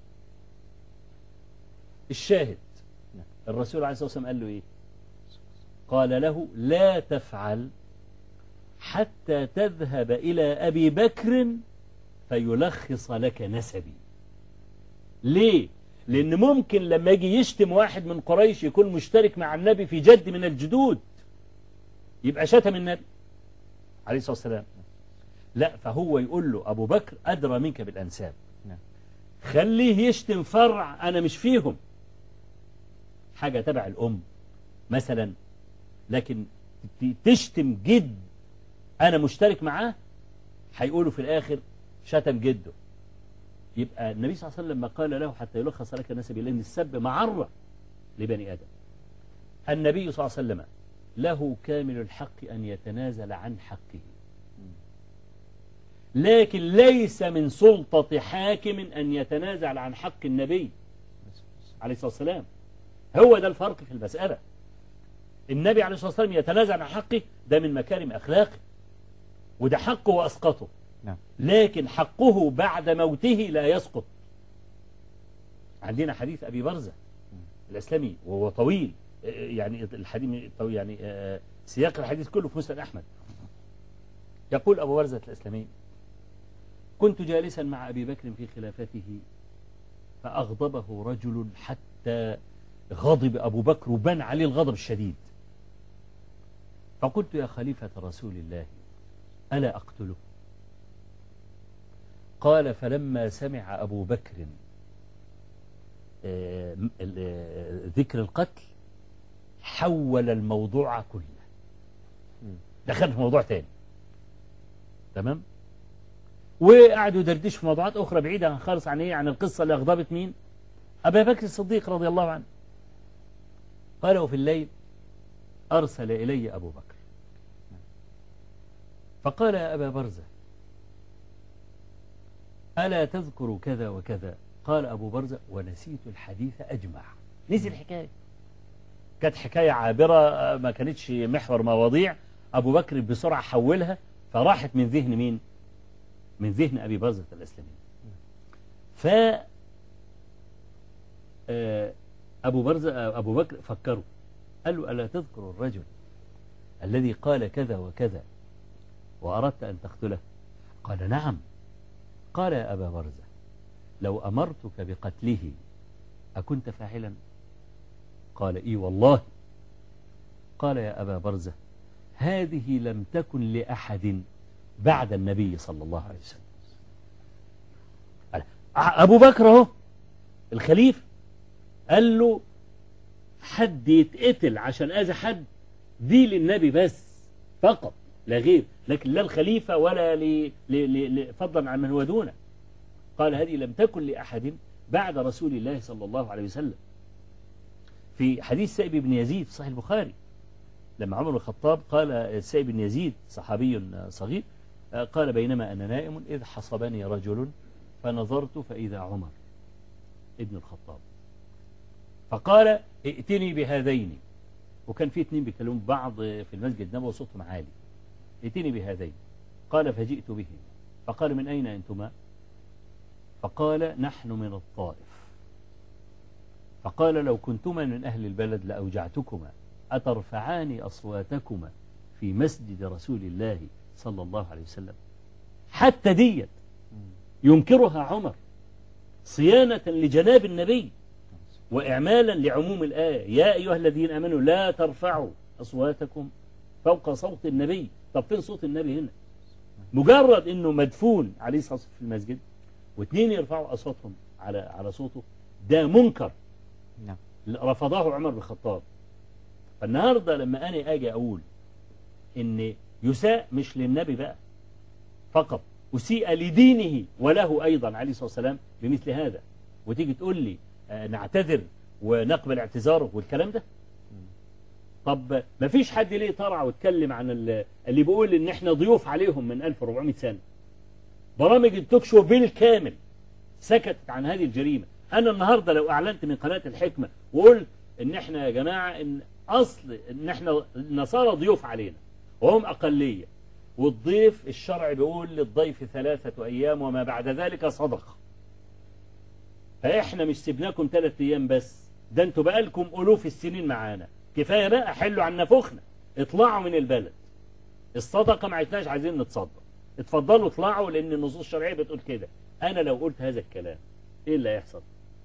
الشاهد الرسول عليه الصلاة والسلام قال له إيه؟ قال له لا تفعل حتى تذهب إلى أبي بكر فيلخص لك نسبي. ليه؟ لأن ممكن لما يجي يشتم واحد من قريش يكون مشترك مع النبي في جد من الجدود، يبقى شتم النبي عليه الصلاة والسلام. لا، فهو يقول له أبو بكر أدرى منك بالأنساب، خليه يشتم فرع أنا مش فيهم، حاجة تبع الأم مثلا، لكن تشتم جد أنا مشترك معاه هيقولوا في الآخر شتم جده. يبقى النبي صلى الله عليه وسلم لما قال له حتى يلخص لك نسبي، لأن السب معرة لبني آدم. النبي صلى الله عليه وسلم له كامل الحق أن يتنازل عن حقه، لكن ليس من سلطة حاكم أن يتنازل عن حق النبي عليه الصلاة والسلام. هو ده الفرق في المسألة. النبي عليه الصلاة والسلام يتنازل عن حقه، ده من مكارم أخلاقه، وده حقه وأسقطه. لكن حقه بعد موته لا يسقط. عندنا حديث أبي برزة الأسلمي وهو طويل، يعني الحديث طويل، يعني سياق الحديث كله في مسند أحمد. يقول أبو برزة الأسلمي كنت جالسا مع أبي بكر في خلافته فأغضبه رجل حتى غضب أبو بكر وبان عليه الغضب الشديد، فقلت يا خليفة رسول الله ألا أقتله؟ قال فلما سمع أبو بكر ذكر القتل حول الموضوع كله، دخل في موضوع تاني، تمام، وقعدوا يدردشوا في موضوعات أخرى بعيدة خالص عن إيه، عن القصة اللي أغضبت مين؟ أبا بكر الصديق رضي الله عنه. قال وفي الليل أرسل إلي أبو بكر فقال يا أبا برزة ألا تذكر كذا وكذا؟ قال أبو برزة ونسيت الحديث أجمع. نسي الحكاية، كانت حكاية عابرة ما كانتش محور مواضيع، أبو بكر بسرعة حولها فراحت من ذهن مين؟ من ذهن أبي برزة الأسلمي. أبو بكر فكروا، قال له ألا تذكر الرجل الذي قال كذا وكذا وأردت أن تقتله؟ قال نعم. قال يا أبا برزة لو أمرتك بقتله أكنت فاعلا؟ قال إي والله. قال يا أبا برزة هذه لم تكن لأحد بعد النبي صلى الله عليه وسلم. أبو بكر اهو الخليفة قال له حد يتقتل عشان أذى حد دي للنبي بس فقط لا غير، لكن لا الخليفة ولا فضلا عن من هو دونه. قال هذه لم تكن لأحد بعد رسول الله صلى الله عليه وسلم. في حديث سائب بن يزيد في صحيح البخاري لما عمر بن الخطاب قال، سائب بن يزيد صحابي صغير قال بينما أنا نائم إذ حصبني رجل فنظرت فإذا عمر ابن الخطاب فقال ائتني بهذين، وكان في اتنين بيكلموا بعض في المسجد النبوي وصوتهم عالي، ائتني بهذين. قال فجئت به فقال من أين أنتما؟ فقال نحن من الطائف. فقال لو كنتما من أهل البلد لأوجعتكما، أترفعان أصواتكما في مسجد رسول الله صلى الله عليه وسلم؟ حتى ديت ينكرها عمر صيانة لجناب النبي وإعمالا لعموم الآية يا أيها الذين آمنوا لا ترفعوا أصواتكم فوق صوت النبي. طب فين صوت النبي هنا؟ مجرد أنه مدفون عليه الصلاة والسلام في المسجد واثنين يرفعوا أصواتهم على صوته، ده منكر رفضه عمر بن الخطاب. فالنهاردة لما أنا أجي أقول إن يساء مش للنبي بقى فقط، أسيء لدينه وله أيضا عليه الصلاة والسلام بمثل هذا، وتيجي تقول لي نعتذر ونقبل اعتذاره والكلام ده. طب ما فيش حد ليه طلع واتكلم عن اللي بيقول ان احنا ضيوف عليهم من 1400 سنة. برامج التوك شو بالكامل سكتت عن هذه الجريمة. انا النهاردة لو اعلنت من قناة الحكمة وقلت ان احنا يا جماعة ان اصل ان احنا النصارى ضيوف علينا وهم اقلية، والضيف الشرع بيقول للضيف 3 أيام وما بعد ذلك صدقة، فاحنا مش سيبناكم 3 أيام بس، ده انتوا بقالكم ألوف السنين معانا، كفاية بقى حلوا عن نفوخنا، اطلعوا من البلد، الصدقة ما عدناش عايزين نتصدق، اتفضلوا اطلعوا لأن النصوص الشرعية بتقول كده. أنا لو قلت هذا الكلام إيه اللي هيحصل؟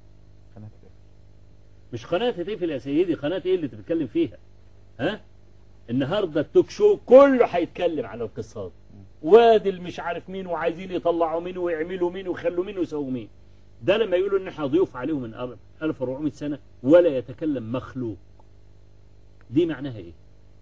مش قناة تقفل يا سيدي، قناة إيه اللي تتكلم فيها؟ ها؟ النهاردة التوك شو كله هيتكلم على القصات، وادي مش عارف مين وعايزين يطلعوا مين ويعملوا مين ويخلوا مين ويسووا مين. ده لما يقولوا ان احنا ضيوف عليهم من 1400 سنة ولا يتكلم مخلوق، دي معناها ايه؟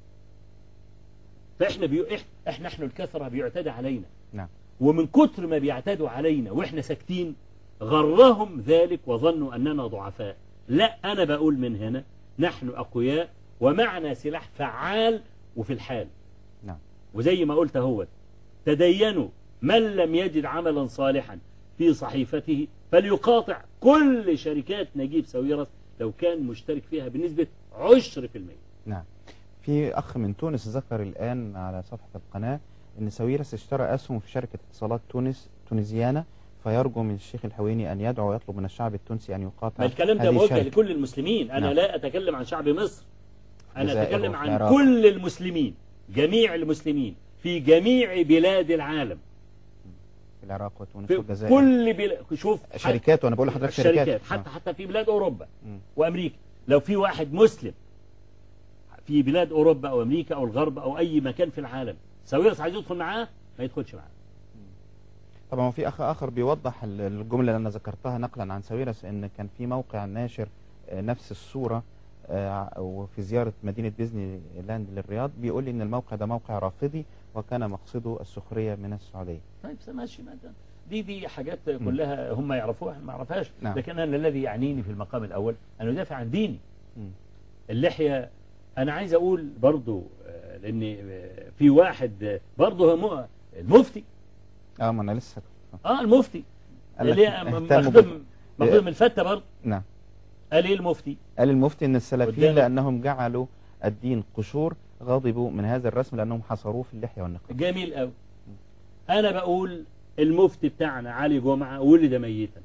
فاحنا احنا الكثرة بيعتدى علينا. نعم. ومن كتر ما بيعتدوا علينا واحنا ساكتين غرهم ذلك وظنوا اننا ضعفاء. لا، انا بقول من هنا نحن اقوياء ومعنا سلاح فعال وفي الحال. نعم. وزي ما قلت هو تدينوا من لم يجد عملا صالحا في صحيفته فليقاطع كل شركات نجيب ساويرس لو كان مشترك فيها بنسبة 10%. نعم. في أخ من تونس ذكر الآن على صفحة القناة أن ساويرس اشترى أسهم في شركة اتصالات تونسيانة، فيرجو من الشيخ الحويني أن يدعو ويطلب من الشعب التونسي أن يقاطع. ما الكلام ده موجه لكل المسلمين. أنا لا أتكلم عن شعب مصر، أنا أتكلم عن كل المسلمين، جميع المسلمين في جميع بلاد العالم، في العراق وتونس والجزائر، كل شوف شركات، وأنا بقول لحضرتك شركات حتى في بلاد أوروبا وأمريكا. لو في واحد مسلم في بلاد أوروبا أو أمريكا أو الغرب أو أي مكان في العالم ساويرس عايز يدخل معاه ما يدخلش معاه. طبعا في أخ آخر بيوضح الجملة اللي أنا ذكرتها نقلا عن ساويرس، إن كان في موقع ناشر نفس الصورة وفي زيارة مدينة ديزني لاند للرياض، بيقول لي إن الموقع ده موقع رافضي وكان مقصده السخرية من السعودية. طيب ماشي، دي حاجات كلها هم يعرفوها ما يعرفهاش. نعم. لكن أنا الذي يعنيني في المقام الأول أن أدافع عن ديني. اللحية أنا عايز أقول برضو لأن في واحد برضو المفتي ما أنا لسه المفتي اللي مخدوم الفتة برضو. نعم. قال إيه المفتي؟ قال المفتي إن السلفيين لأنهم جعلوا الدين قشور غضبوا من هذا الرسم لأنهم حصروه في اللحية والنقاب. جميل قوي. أنا بقول المفتي بتاعنا علي جمعة ولد ميتا،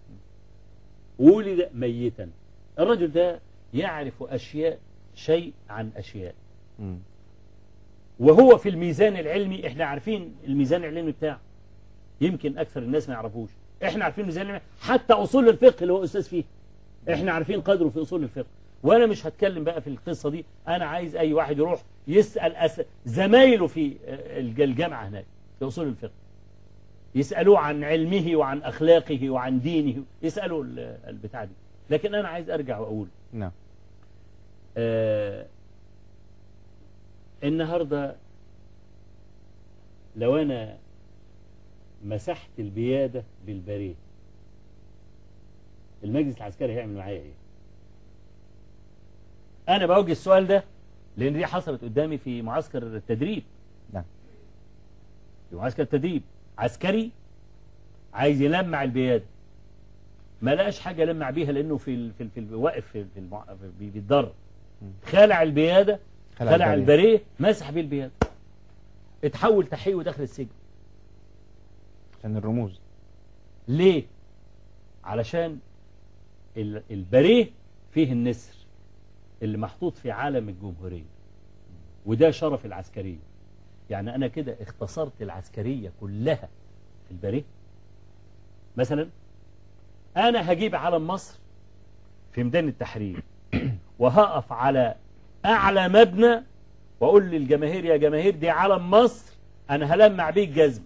ولد ميتا. الرجل ده يعرف أشياء شيء عن أشياء، وهو في الميزان العلمي احنا عارفين الميزان العلمي بتاعه، يمكن أكثر الناس ما يعرفوش. احنا عارفين الميزان العلمي، حتى أصول الفقه اللي هو أستاذ فيه احنا عارفين قدره في أصول الفقه. وأنا مش هتكلم بقى في القصة دي، أنا عايز أي واحد يروح يسأل زمايله في الجامعة هناك في أصول الفقه. يسألوه عن علمه وعن أخلاقه وعن دينه، يسألوا البتاع دي. لكن أنا عايز أرجع وأقول نعم. النهاردة لو أنا مسحت البيادة بالبريه، المجلس العسكري هيعمل معايا إيه؟ أنا بوجه السؤال ده لأن دي حصلت قدامي في معسكر التدريب. نعم. في معسكر التدريب عسكري عايز يلمع البيادة، ما لقاش حاجة يلمع بيها لأنه في واقف بيتدرب، خلع البيادة، خلع البريه، مسح بيه البيادة، اتحول تحقيق ودخل السجن. عشان الرموز. ليه؟ علشان البريه فيه النسر اللي محطوط في علم الجمهورية، وده شرف العسكرية. يعني أنا كده اختصرت العسكرية كلها في البريه. مثلا أنا هجيب علم مصر في ميدان التحرير وهقف على أعلى مبنى وأقول للجماهير يا جماهير دي علم مصر، أنا هلمع بيه الجزم.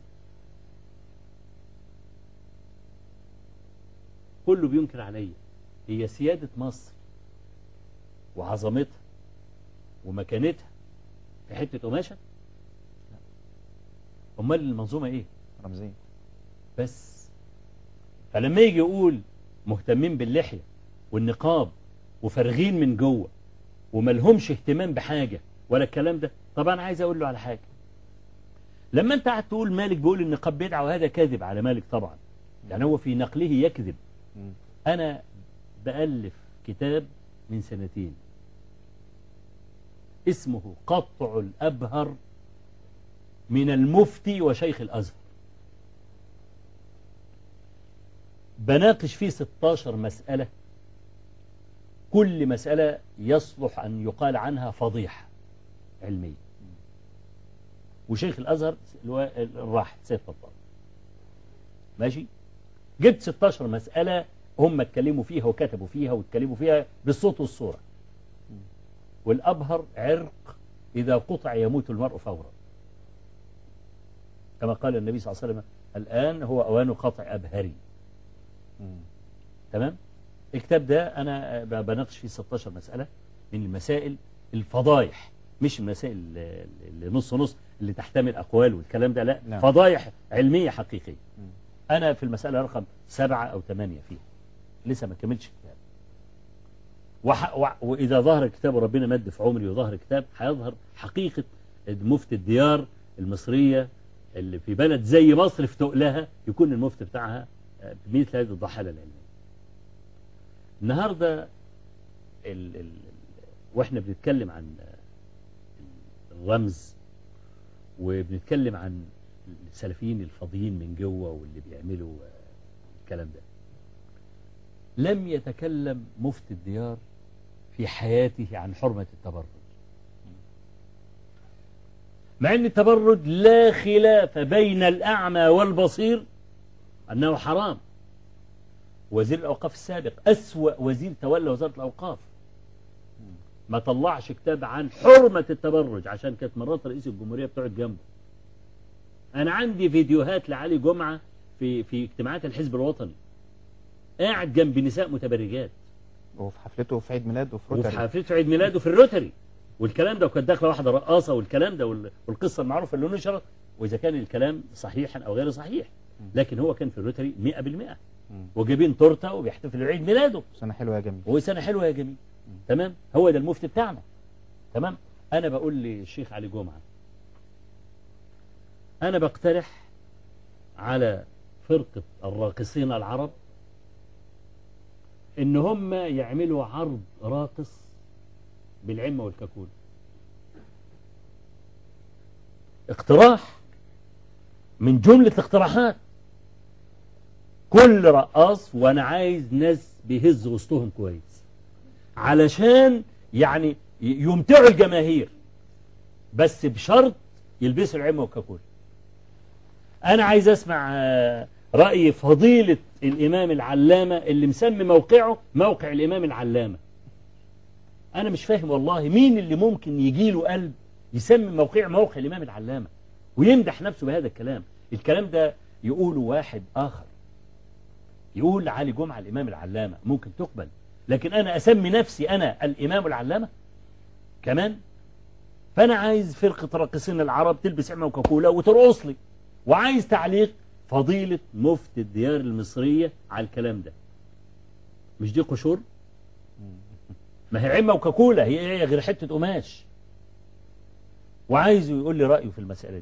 كله بينكر عليا. هي سيادة مصر وعظمتها ومكانتها في حتة قماشة؟ أمال المنظومة إيه؟ رمزية بس. فلما يجي يقول مهتمين باللحية والنقاب وفارغين من جوه وملهمش اهتمام بحاجة ولا الكلام ده، طبعا عايز أقول له على حاجة. لما أنت قاعد تقول مالك بيقول النقاب بدعة، وهذا كاذب على مالك طبعا، يعني هو في نقله يكذب. أنا بألف كتاب من سنتين اسمه قطع الأبهر من المفتي وشيخ الأزهر، بناقش فيه 16 مسألة، كل مسألة يصلح أن يقال عنها فضيحة علمية. وشيخ الأزهر الراحل سيد طباط، ماشي. جبت 16 مسألة هم اتكلموا فيها وكتبوا فيها واتكلموا فيها بالصوت والصورة. والأبهر عرق إذا قطع يموت المرء فورا، كما قال النبي صلى الله عليه وسلم الآن هو أوان قطع أبهري. تمام. الكتاب ده أنا بناقش فيه 16 مسألة من المسائل الفضايح، مش المسائل اللي نص نص اللي تحتمل أقوال والكلام ده، لا. نعم. فضايح علمية حقيقية. أنا في المسألة رقم 7 أو 8 فيها، لسه ما كملتش الكتاب. وإذا ظهر الكتاب وربنا مد في عمري وظهر الكتاب، هيظهر حقيقة مفتي الديار المصرية اللي في بلد زي مصر في تقلها يكون المفتي بتاعها بمثل هذه الضحالة العلمية. النهاردة واحنا بنتكلم عن الرمز وبنتكلم عن السلفيين الفاضيين من جوه واللي بيعملوا الكلام ده، لم يتكلم مفتي الديار في حياته عن حرمة التبرج، مع ان التبرج لا خلاف بين الأعمى والبصير أنه حرام. وزير الأوقاف السابق أسوأ وزير تولى وزارة الأوقاف ما طلعش كتاب عن حرمة التبرج، عشان كانت مرات رئيس الجمهورية بتقعد جنبه. أنا عندي فيديوهات لعلي جمعة في اجتماعات الحزب الوطني قاعد جنب نساء متبرجات، وفي حفلته في عيد ميلاده في روتري، وفي حفلته في عيد ميلاده في الروتري والكلام ده، وكانت داخله واحده رقاصه والكلام ده والقصه المعروفه اللي نشرت، واذا كان الكلام صحيحا او غير صحيح، لكن هو كان في الروتري 100%، وجايبين تورته وبيحتفل بعيد ميلاده. سنه حلوه يا جميل، وسنه حلوه يا جميل. تمام. هو ده المفتي بتاعنا. تمام. انا بقول للشيخ علي جمعه، انا بقترح على فرقه الراقصين العرب ان هم يعملوا عرض راقص بالعمة والكاكول. اقتراح من جملة الاقتراحات. كل رقاص، وانا عايز ناس بيهز وسطهم كويس علشان يعني يمتعوا الجماهير، بس بشرط يلبسوا العمة والكاكول. انا عايز اسمع رأي فضيلة الامام العلامة اللي مسمي موقعه موقع الامام العلامة. انا مش فاهم والله مين اللي ممكن يجيله قلب يسمي موقع الامام العلامة ويمدح نفسه بهذا الكلام. الكلام ده يقولوا واحد آخر، يقول علي جمعة الإمام العلامة، ممكن تقبل. لكن أنا أسمي نفسي أنا الإمام العلامة كمان؟ فأنا عايز فرقة راقصين العرب تلبس عمة وكاكولا وترقص لي، وعايز تعليق فضيلة مفتي الديار المصرية على الكلام ده. مش دي قشور؟ ما هي عمة وكاكولا، هي غير حتة قماش. وعايزه يقول لي رأيه في المسألة دي.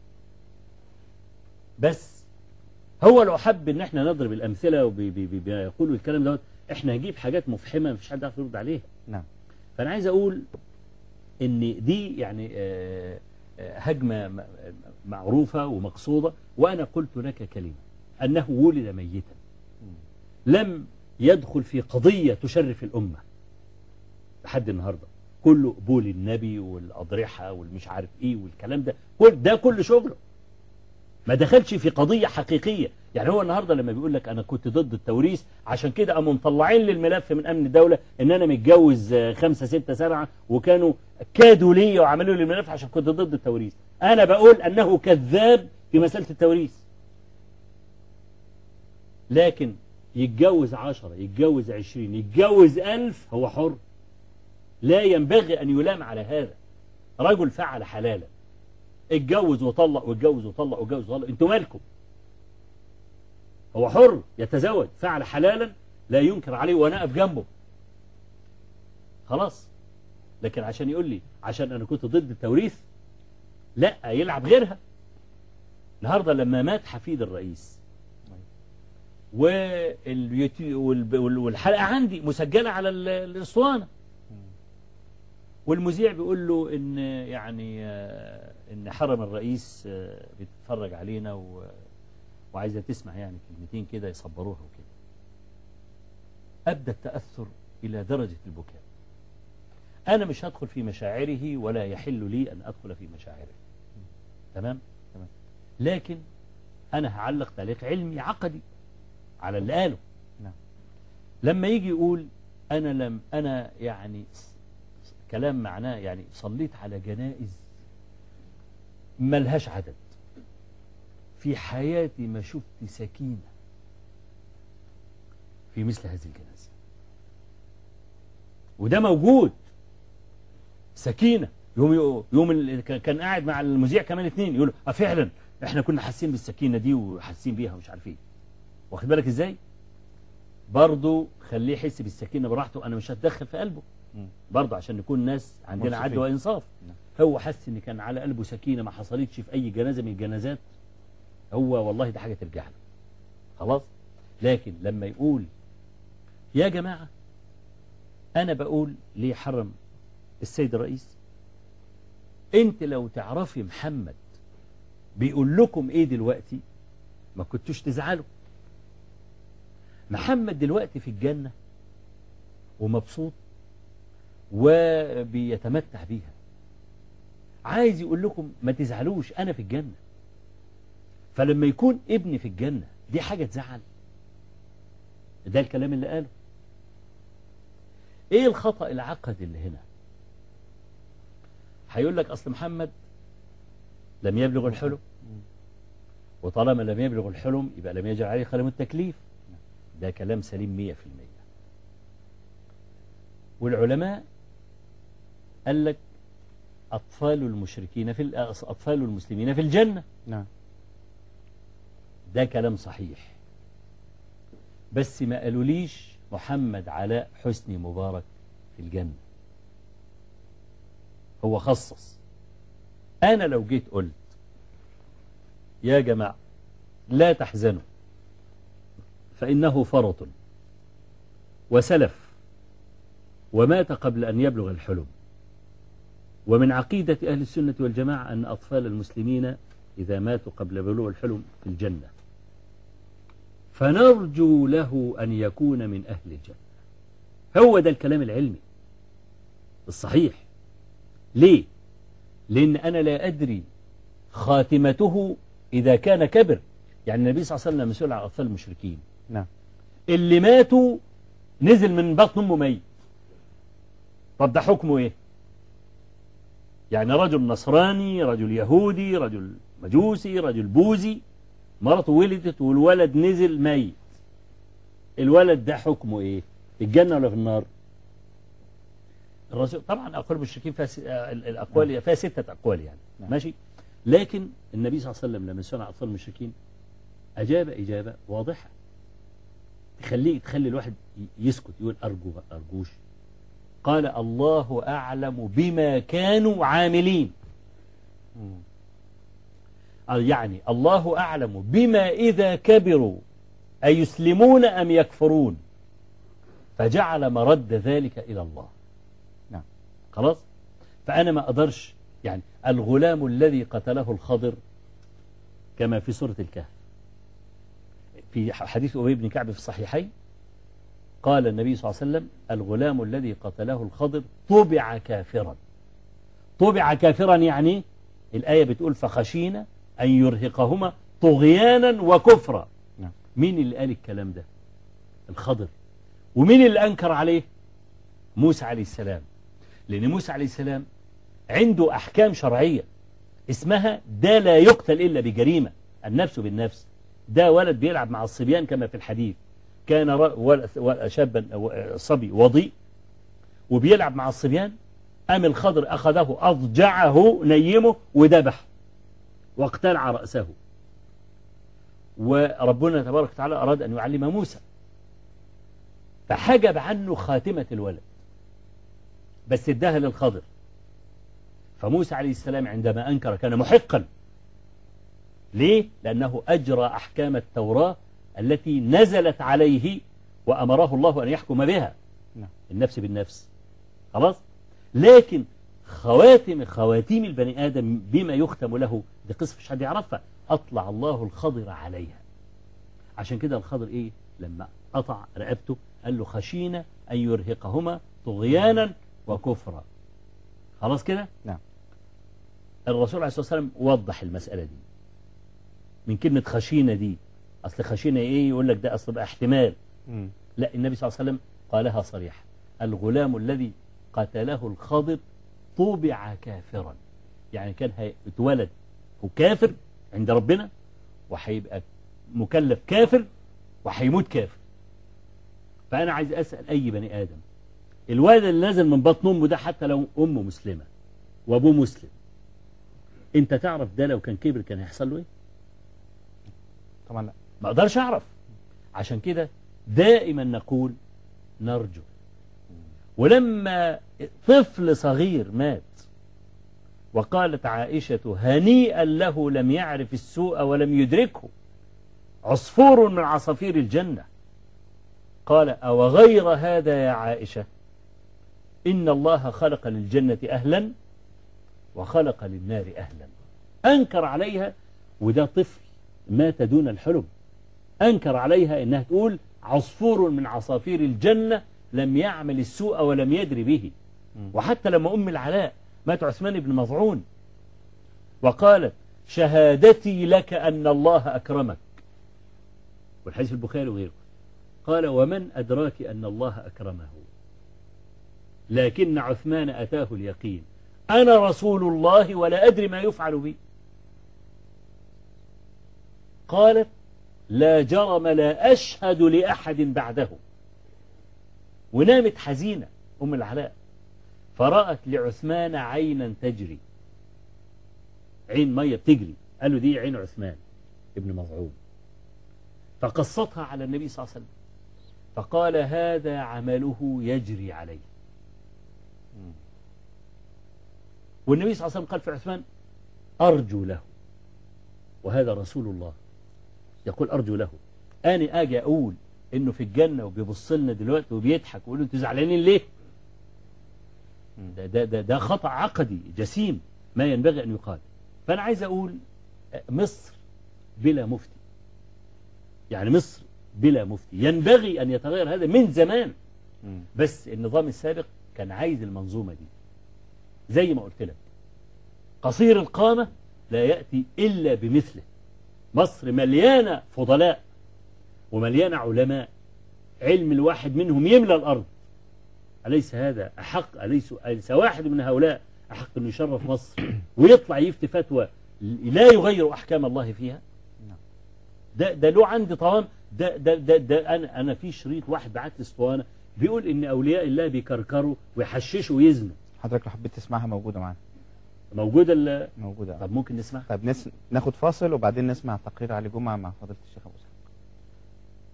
بس هو لو حب ان احنا نضرب الامثله وبيقولوا الكلام دوت، احنا هنجيب حاجات مفحمه مفيش حد يعرف يرد عليها. نعم. فانا عايز اقول ان دي يعني هجمه معروفه ومقصوده. وانا قلت لك كلمه انه ولد ميتا، لم يدخل في قضيه تشرف الامه لحد النهارده. كله قبول النبي والاضرحه والمش عارف ايه والكلام ده، كل شغله ما دخلش في قضية حقيقية. يعني هو النهاردة لما بيقول لك أنا كنت ضد التوريث عشان كده قاموا مطلعين لي الملف من أمن الدولة إن أنا متجوز 5 6 7 وكانوا كادوا لي وعملوا لي الملف عشان كنت ضد التوريث. أنا بقول أنه كذاب في مسألة التوريث. لكن يتجوز 10، يتجوز 20، يتجوز 1000، هو حر. لا ينبغي أن يلام على هذا. رجل فعل حلالا، اتجوز وطلق واتجوز وطلق واتجوز وطلق، انتوا مالكم؟ هو حر يتزوج، فعل حلالا لا ينكر عليه وانا اقف جنبه. خلاص. لكن عشان يقول لي عشان انا كنت ضد التوريث، لا، يلعب غيرها. النهارده لما مات حفيد الرئيس والحلقه عندي مسجله على الاسطوانه، والمذيع بيقول له ان يعني ان حرم الرئيس بيتفرج علينا وعايزه تسمع يعني كلمتين كده يصبروها وكده. ابدا التاثر الى درجه البكاء. انا مش هدخل في مشاعره ولا يحل لي ان ادخل في مشاعره. تمام. لكن انا هعلق تعليق علمي عقدي على اللي قاله. لما يجي يقول انا يعني كلام معناه يعني صليت على جنائز ملهاش عدد، في حياتي ما شفت سكينة في مثل هذه الجنازة. وده موجود سكينة. يوم كان قاعد مع المذيع كمان 2 يقولوا فعلا احنا كنا حاسين بالسكينة دي وحاسين بيها ومش عارف ايه. واخد بالك ازاي؟ برضه خليه يحس بالسكينة براحته، انا مش هتدخل في قلبه برضه عشان نكون ناس عندنا عدل وإنصاف. هو حس ان كان على قلبه سكينة ما حصلتش في أي جنازة من الجنازات، هو والله ده حاجة ترجع له. خلاص. لكن لما يقول يا جماعة أنا بقول ليه حرم السيد الرئيس، أنت لو تعرفي محمد بيقول لكم إيه دلوقتي ما كنتوش تزعلوا. محمد دلوقتي في الجنة ومبسوط وبيتمتع بيها. عايز يقول لكم ما تزعلوش، أنا في الجنة. فلما يكون ابني في الجنة دي حاجة تزعل؟ ده الكلام اللي قاله. ايه الخطأ العقدي اللي هنا؟ هيقول لك اصل محمد لم يبلغ الحلم، وطالما لم يبلغ الحلم يبقى لم يجعل عليه قلم التكليف. ده كلام سليم 100%. والعلماء قال لك أطفال المسلمين في الجنة. نعم. ده كلام صحيح، بس ما قالوليش محمد علاء حسني مبارك في الجنة. هو خصص. أنا لو جيت قلت يا جماعة لا تحزنوا فإنه فرط وسلف ومات قبل أن يبلغ الحلم، ومن عقيدة أهل السنة والجماعة أن أطفال المسلمين إذا ماتوا قبل بلوغ الحلم في الجنة، فنرجو له أن يكون من أهل الجنة. هو ده الكلام العلمي الصحيح. ليه؟ لأن أنا لا أدري خاتمته إذا كان كبر. يعني النبي صلى الله عليه وسلم مسؤول عن أطفال المشركين. نعم. اللي ماتوا نزل من بطن أمه ميت. طب ده حكمه إيه؟ يعني رجل نصراني، رجل يهودي، رجل مجوسي، رجل بوذي، مراته ولدت والولد نزل ميت، الولد ده حكمه ايه؟ في الجنة ولا في النار؟ الرسول طبعا أقوال المشركين فيها الأقوال فيها 6 أقوال يعني ماشي، لكن النبي صلى الله عليه وسلم لما سمع أقوال المشركين أجاب إجابة واضحة تخلي الواحد يسكت، يقول أرجو ما أرجوش. قال الله أعلم بما كانوا عاملين، يعني الله أعلم بما إذا كبروا أيسلمون أم يكفرون، فجعل مرد ذلك إلى الله. نعم. خلاص. فأنا ما أقدرش يعني الغلام الذي قتله الخضر كما في سورة الكهف في حديث أبي بن كعب في الصحيحين، قال النبي صلى الله عليه وسلم الغلام الذي قتله الخضر طبع كافرا. طبع كافرا يعني الآية بتقول فخشينا أن يرهقهما طغيانا وكفرا. نعم. مين اللي قال الكلام ده؟ الخضر. ومين اللي أنكر عليه؟ موسى عليه السلام. لأن موسى عليه السلام عنده أحكام شرعية اسمها ده لا يقتل إلا بجريمة، النفس بالنفس. ده ولد بيلعب مع الصبيان كما في الحديث، كان شابا صبي وضيء وبيلعب مع الصبيان، قام الخضر أخذه أضجعه نيمه وذبح واقتلع رأسه. وربنا تبارك وتعالى أراد أن يعلم موسى فحجب عنه خاتمة الولد بس اداها للخضر. فموسى عليه السلام عندما أنكر كان محقا. ليه؟ لأنه أجرى أحكام التوراة التي نزلت عليه وأمره الله أن يحكم بها، النفس بالنفس. خلاص. لكن خواتيم البني آدم بما يختم له دي قصة مش حد يعرفها، أطلع الله الخضر عليها. عشان كده الخضر إيه لما قطع رقبته قال له خشينا أن يرهقهما طغيانا وكفرا. خلاص كده. نعم. الرسول عليه الصلاة والسلام وضح المسألة دي من كلمة خشينا دي. أصل خشينا إيه يقول لك ده أصل بقى احتمال. لا، النبي صلى الله عليه وسلم قالها صريحة، الغلام الذي قتله الخضر طبع كافرا، يعني كان هيتولد وكافر عند ربنا وهيبقى مكلف كافر وهيموت كافر. فأنا عايز أسأل أي بني آدم، الولد اللي نازل من بطن أمه ده حتى لو أمه مسلمة وأبوه مسلم، أنت تعرف ده لو كان كبر كان هيحصل له إيه؟ طبعا لا، ما أقدرش أعرف. عشان كده دائما نقول نرجو. ولما طفل صغير مات وقالت عائشة هنيئا له لم يعرف السوء ولم يدركه، عصفور من عصافير الجنة. قال أو غير هذا يا عائشة إن الله خلق للجنة أهلا وخلق للنار أهلا. أنكر عليها، وده طفل مات دون الحلم، أنكر عليها إنها تقول عصفور من عصافير الجنة لم يعمل السوء ولم يدري به. وحتى لما أم العلاء مات عثمان بن مظعون وقالت شهادتي لك أن الله أكرمك، والحديث البخاري وغيره، قال ومن أدراك أن الله أكرمه، لكن عثمان أتاه اليقين أنا رسول الله ولا أدري ما يفعل بي. قالت لا جرم لا أشهد لأحد بعده. ونامت حزينة أم العلاء، فرأت لعثمان عينا تجري، عين مية بتجري، قالوا دي عين عثمان ابن مظعون. فقصتها على النبي صلى الله عليه وسلم فقال هذا عمله يجري عليه. والنبي صلى الله عليه وسلم قال في عثمان أرجو له، وهذا رسول الله يقول أرجو له. أنا أجي أقول إنه في الجنة وبيبص لنا دلوقتي وبيضحك ويقول أنتوا زعلانين ليه؟ ده خطأ عقدي جسيم ما ينبغي أن يقال. فأنا عايز أقول مصر بلا مفتي، يعني مصر بلا مفتي، ينبغي أن يتغير هذا من زمان. بس النظام السابق كان عايز المنظومة دي زي ما قلت لك، قصير القامة لا يأتي إلا بمثله. مصر مليانة فضلاء ومليانة علماء، علم الواحد منهم يملى الأرض. أليس هذا أحق؟ أليس واحد من هؤلاء أحق أن يشرف مصر ويطلع يفتي فتوى لا يغير أحكام الله فيها؟ ده له عندي طوام. ده انا في شريط واحد بعت لي اسطوانه بيقول ان اولياء الله بيكركروا ويحششوا ويزنوا. حضرتك لو حبيت تسمعها موجودة معانا. موجوده موجودة. طب ممكن نسمعها. طيب ناخد فاصل وبعدين نسمع تقرير علي جمعة مع فضيلة الشيخ أبو